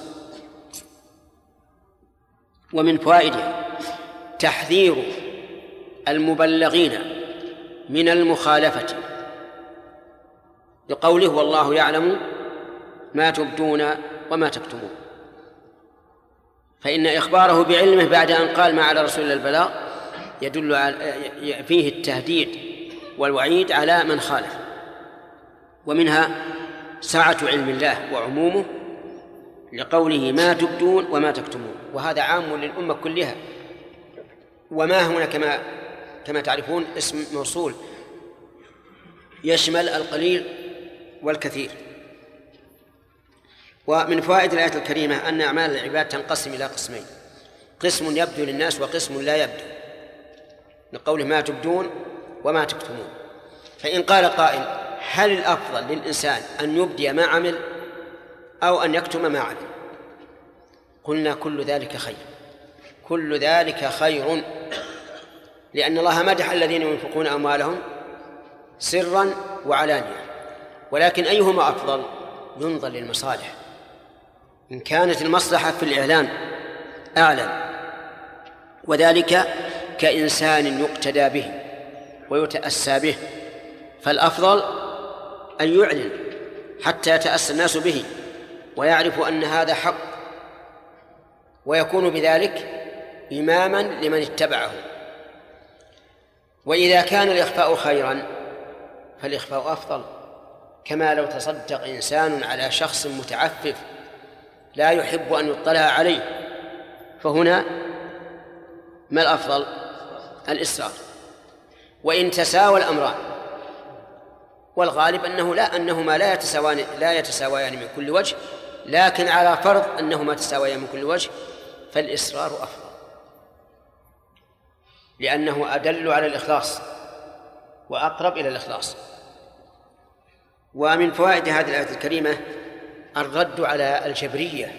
ومن فوائده تحذير المبلغين من المخالفة لقوله والله يعلم ما تبدون وما تكتمون، فإن إخباره بعلمه بعد أن قال ما على رسول البلاغ يدل على فيه التهديد والوعيد على من خالف. ومنها سعة علم الله وعمومه لقوله ما تبدون وما تكتمون، وهذا عام للأمة كلها. وما هنا كما تعرفون اسم موصول يشمل القليل والكثير. ومن فوائد الآية الكريمة أن أعمال العباد تنقسم إلى قسمين: قسم يبدو للناس وقسم لا يبدو، لقوله ما تبدون وما تكتمون. فإن قال قائل هل الأفضل للإنسان أن يبدي ما عمل أو أن يكتم ما عمل؟ قلنا كل ذلك خير، كل ذلك خير، لأن الله مدح الذين ينفقون أموالهم سرا وعلانية. ولكن أيهما أفضل؟ ينظر للمصالح. إن كانت المصلحة في الإعلان أعلن، وذلك كإنسان يقتدى به ويتأسى به، فالأفضل أن يعلن حتى يتأسى الناس به ويعرفوا أن هذا حق، ويكون بذلك إماما لمن اتبعه. وإذا كان الإخفاء خيرا فالإخفاء أفضل، كما لو تصدق إنسان على شخص متعفف لا يحب أن يطلع عليه، فهنا ما الأفضل؟ الإسراف. وإن تساوى الأمران، والغالب أنهما لا يتساويان من كل وجه، لكن على فرض أنهما تساويان من كل وجه فالإصرار أفضل، لأنه أدل على الإخلاص وأقرب إلى الإخلاص. ومن فوائد هذه الآية الكريمة الرد على الجبرية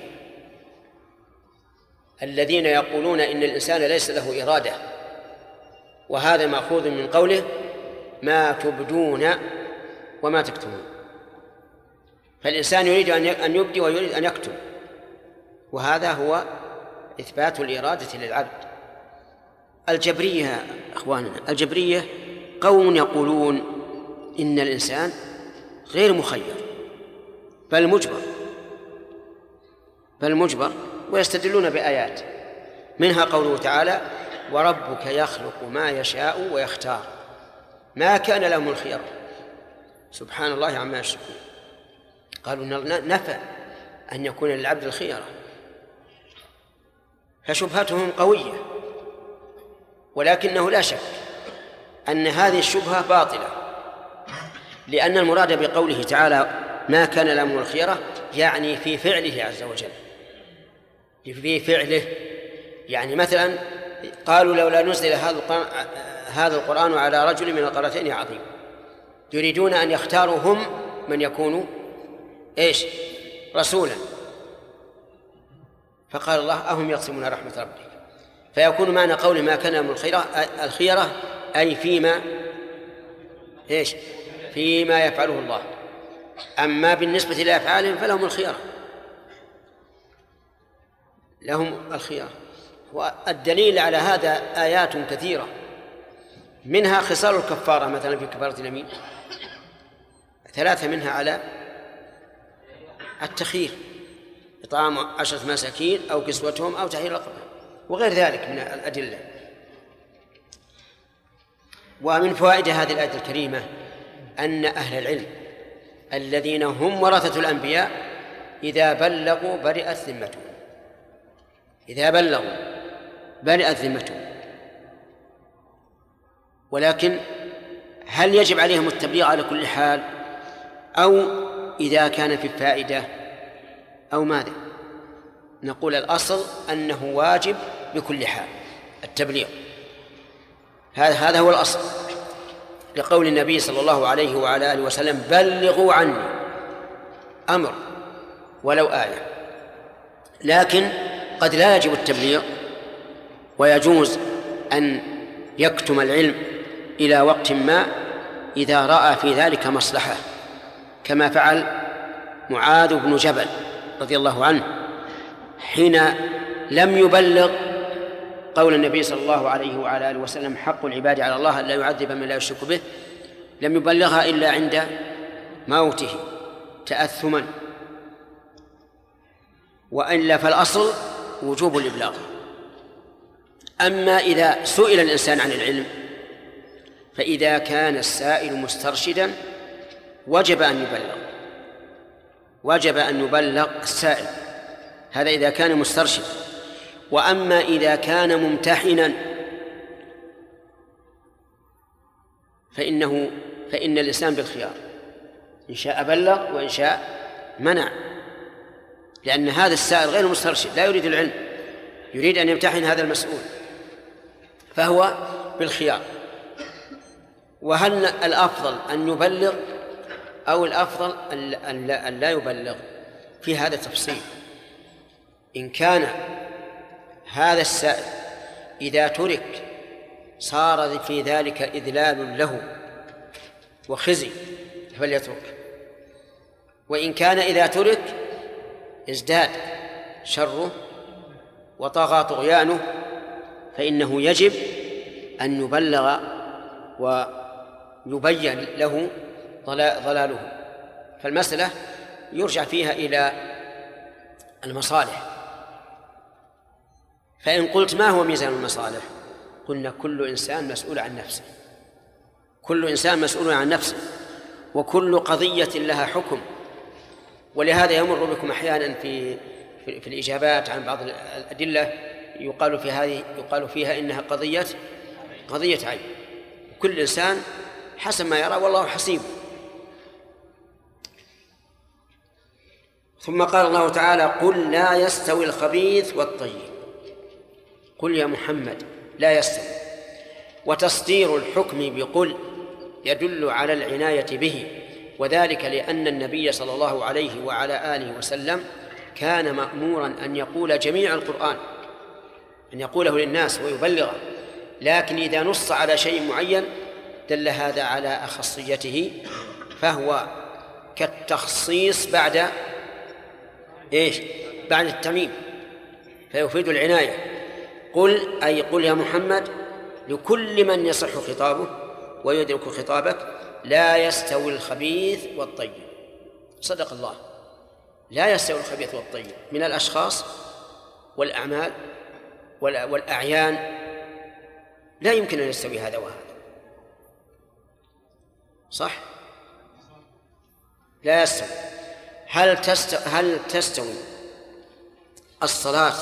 الذين يقولون إن الإنسان ليس له إرادة، وهذا مأخوذ من قوله ما تبدون وما تكتمون. فالإنسان يريد أن يبدي ويريد أن يكتم، وهذا هو إثبات الإرادة للعبد. الجبرية أخواننا، الجبرية قوم يقولون إن الإنسان غير مخير بل مجبر، ويستدلون بآيات منها قوله تعالى: وربك يخلق ما يشاء ويختار ما كان لهم الخيار. سبحان الله عما يشركون. قالوا نفى أن يكون للعبد الخيرة، فشبهتهم قوية، ولكنه لا شك أن هذه الشبهة باطلة، لأن المراد بقوله تعالى ما كان لهم الخيرة يعني في فعله عز وجل، في فعله. يعني مثلا قالوا لولا نزل هذا القرآن على رجل من القريتين عظيم، يريدون أن يختاروا هم من يكون رسولا. فقال الله: أهم يقسمون رحمة ربك. فيكون معنى قول ما كان لهم الخيرة أي فيما يفعله الله. أما بالنسبة لأفعالهم فلهم الخيرة، لهم الخيرة. والدليل على هذا آيات كثيرة، منها خصال الكفارة مثلا في كفارة اليمين، 3 منها على التخيير: إطعام 10 مساكين أو كسوتهم أو تحرير رقبة، وغير ذلك من الأدلة. ومن فوائد هذه الآية الكريمة أن أهل العلم الذين هم ورثة الأنبياء إذا بلغوا برئت ذمتهم. ولكن هل يجب عليهم التبليغ على كل حال، أو إذا كان في فائدة، أو ماذا؟ نقول الأصل أنه واجب بكل حال التبليغ، هذا هو الأصل، لقول النبي صلى الله عليه وعلى آله وسلم: بلغوا عني، أمر ولو آية. لكن قد لا يجب التبليغ، ويجوز أن يكتم العلم إلى وقت ما إذا رأى في ذلك مصلحة، كما فعل معاذ بن جبل رضي الله عنه حين لم يبلغ قول النبي صلى الله عليه وعلى آله وسلم: حق العباد على الله لا يعذب من لا يشرك به، لم يبلغها إلا عند موته تأثما، وإلا فالأصل وجوب الإبلاغ. أما إذا سئل الإنسان عن العلم فإذا كان السائل مسترشدا وجب أن يبلغ السائل، هذا إذا كان مسترشد. وأما إذا كان ممتحنا فإن الإنسان بالخيار، إن شاء بلغ وإن شاء منع، لأن هذا السائل غير مسترشد، لا يريد العلم، يريد أن يمتحن هذا المسؤول، فهو بالخيار. وهل الأفضل أن يبلغ أو الأفضل أن لا يبلغ؟ في هذا تفصيل. إن كان هذا السائل إذا ترك صار في ذلك إذلال له وخزي فليترك، وإن كان إذا ترك ازداد شره وطغى طغيانه فإنه يجب أن يبلغ ويبين له ضلاله. فالمسألة يرجع فيها إلى المصالح. فإن قلت ما هو ميزان المصالح؟ قلنا كل إنسان مسؤول عن نفسه، كل إنسان مسؤول عن نفسه، وكل قضية لها حكم. ولهذا يمر بكم أحيانا في الإجابات عن بعض الأدلة يقال فيها إنها قضية عين، كل إنسان حسب ما يرى والله حسيبه. ثم قال الله تعالى: قل لا يستوي الخبيث والطيب. قل يا محمد لا يستوي. وتصدير الحكم بقل يدل على العناية به، وذلك لأن النبي صلى الله عليه وعلى آله وسلم كان مأمورا أن يقول جميع القرآن، أن يقوله للناس ويبلغه، لكن إذا نص على شيء معين دل هذا على أخصيته، فهو كالتخصيص بعد إيش؟ بعد التعميم، فيفيد العناية. قل أي قل يا محمد لكل من يصح خطابه ويدرك خطابك لا يستوي الخبيث والطيب. صدق الله، لا يستوي الخبيث والطيب من الأشخاص والأعمال والأعيان، لا يمكن أن يستوي هذا وهذا، صح؟ لا يستوي. هل تستوي الصلاة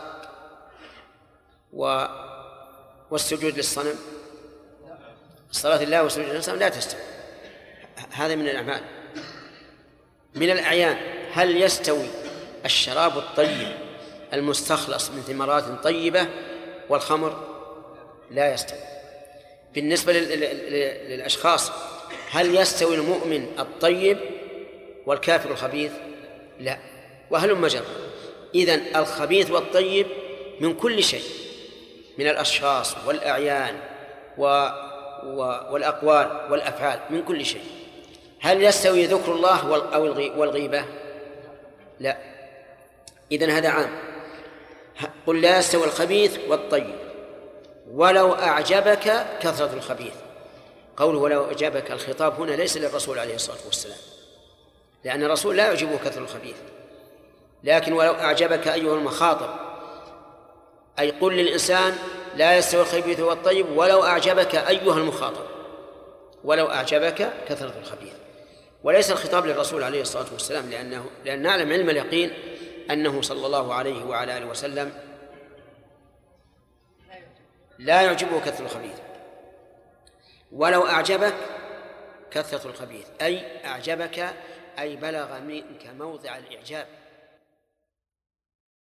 والسجود للصنم؟ الصلاة لله والسجود للصنم لا تستوي، هذا من الأعمال. من الأعيان هل يستوي الشراب الطيب المستخلص من ثمرات طيبة والخمر؟ لا يستوي. بالنسبة للأشخاص هل يستوي المؤمن الطيب والكافر الخبيث؟ لا. وهلم جرا. إذن الخبيث والطيب من كل شيء، من الأشخاص والأعيان والأقوال والأفعال، من كل شيء. هل يستوي ذكر الله والغيبة؟ لا. إذن هذا عام. قل لا يستوي الخبيث والطيب ولو أعجبك كثرة الخبيث. قوله ولو أعجبك، الخطاب هنا ليس للرسول عليه الصلاة والسلام، لأن الرسول لا يعجبه كثرة الخبيث، لكن ولو أعجبك أيها المخاطب، أي قل للإنسان لا يستوي الخبيث والطيب ولو أعجبك أيها المخاطب، ولو أعجبك كثرة الخبيث. وليس الخطاب للرسول عليه الصلاة والسلام، لأن نعلم علم اليقين أنه صلى الله عليه وعلى آله وسلم لا يعجبه كثرة الخبيث. ولو أعجبك كثرة الخبيث أي أعجبك، أي بلغ منك موضع الإعجاب،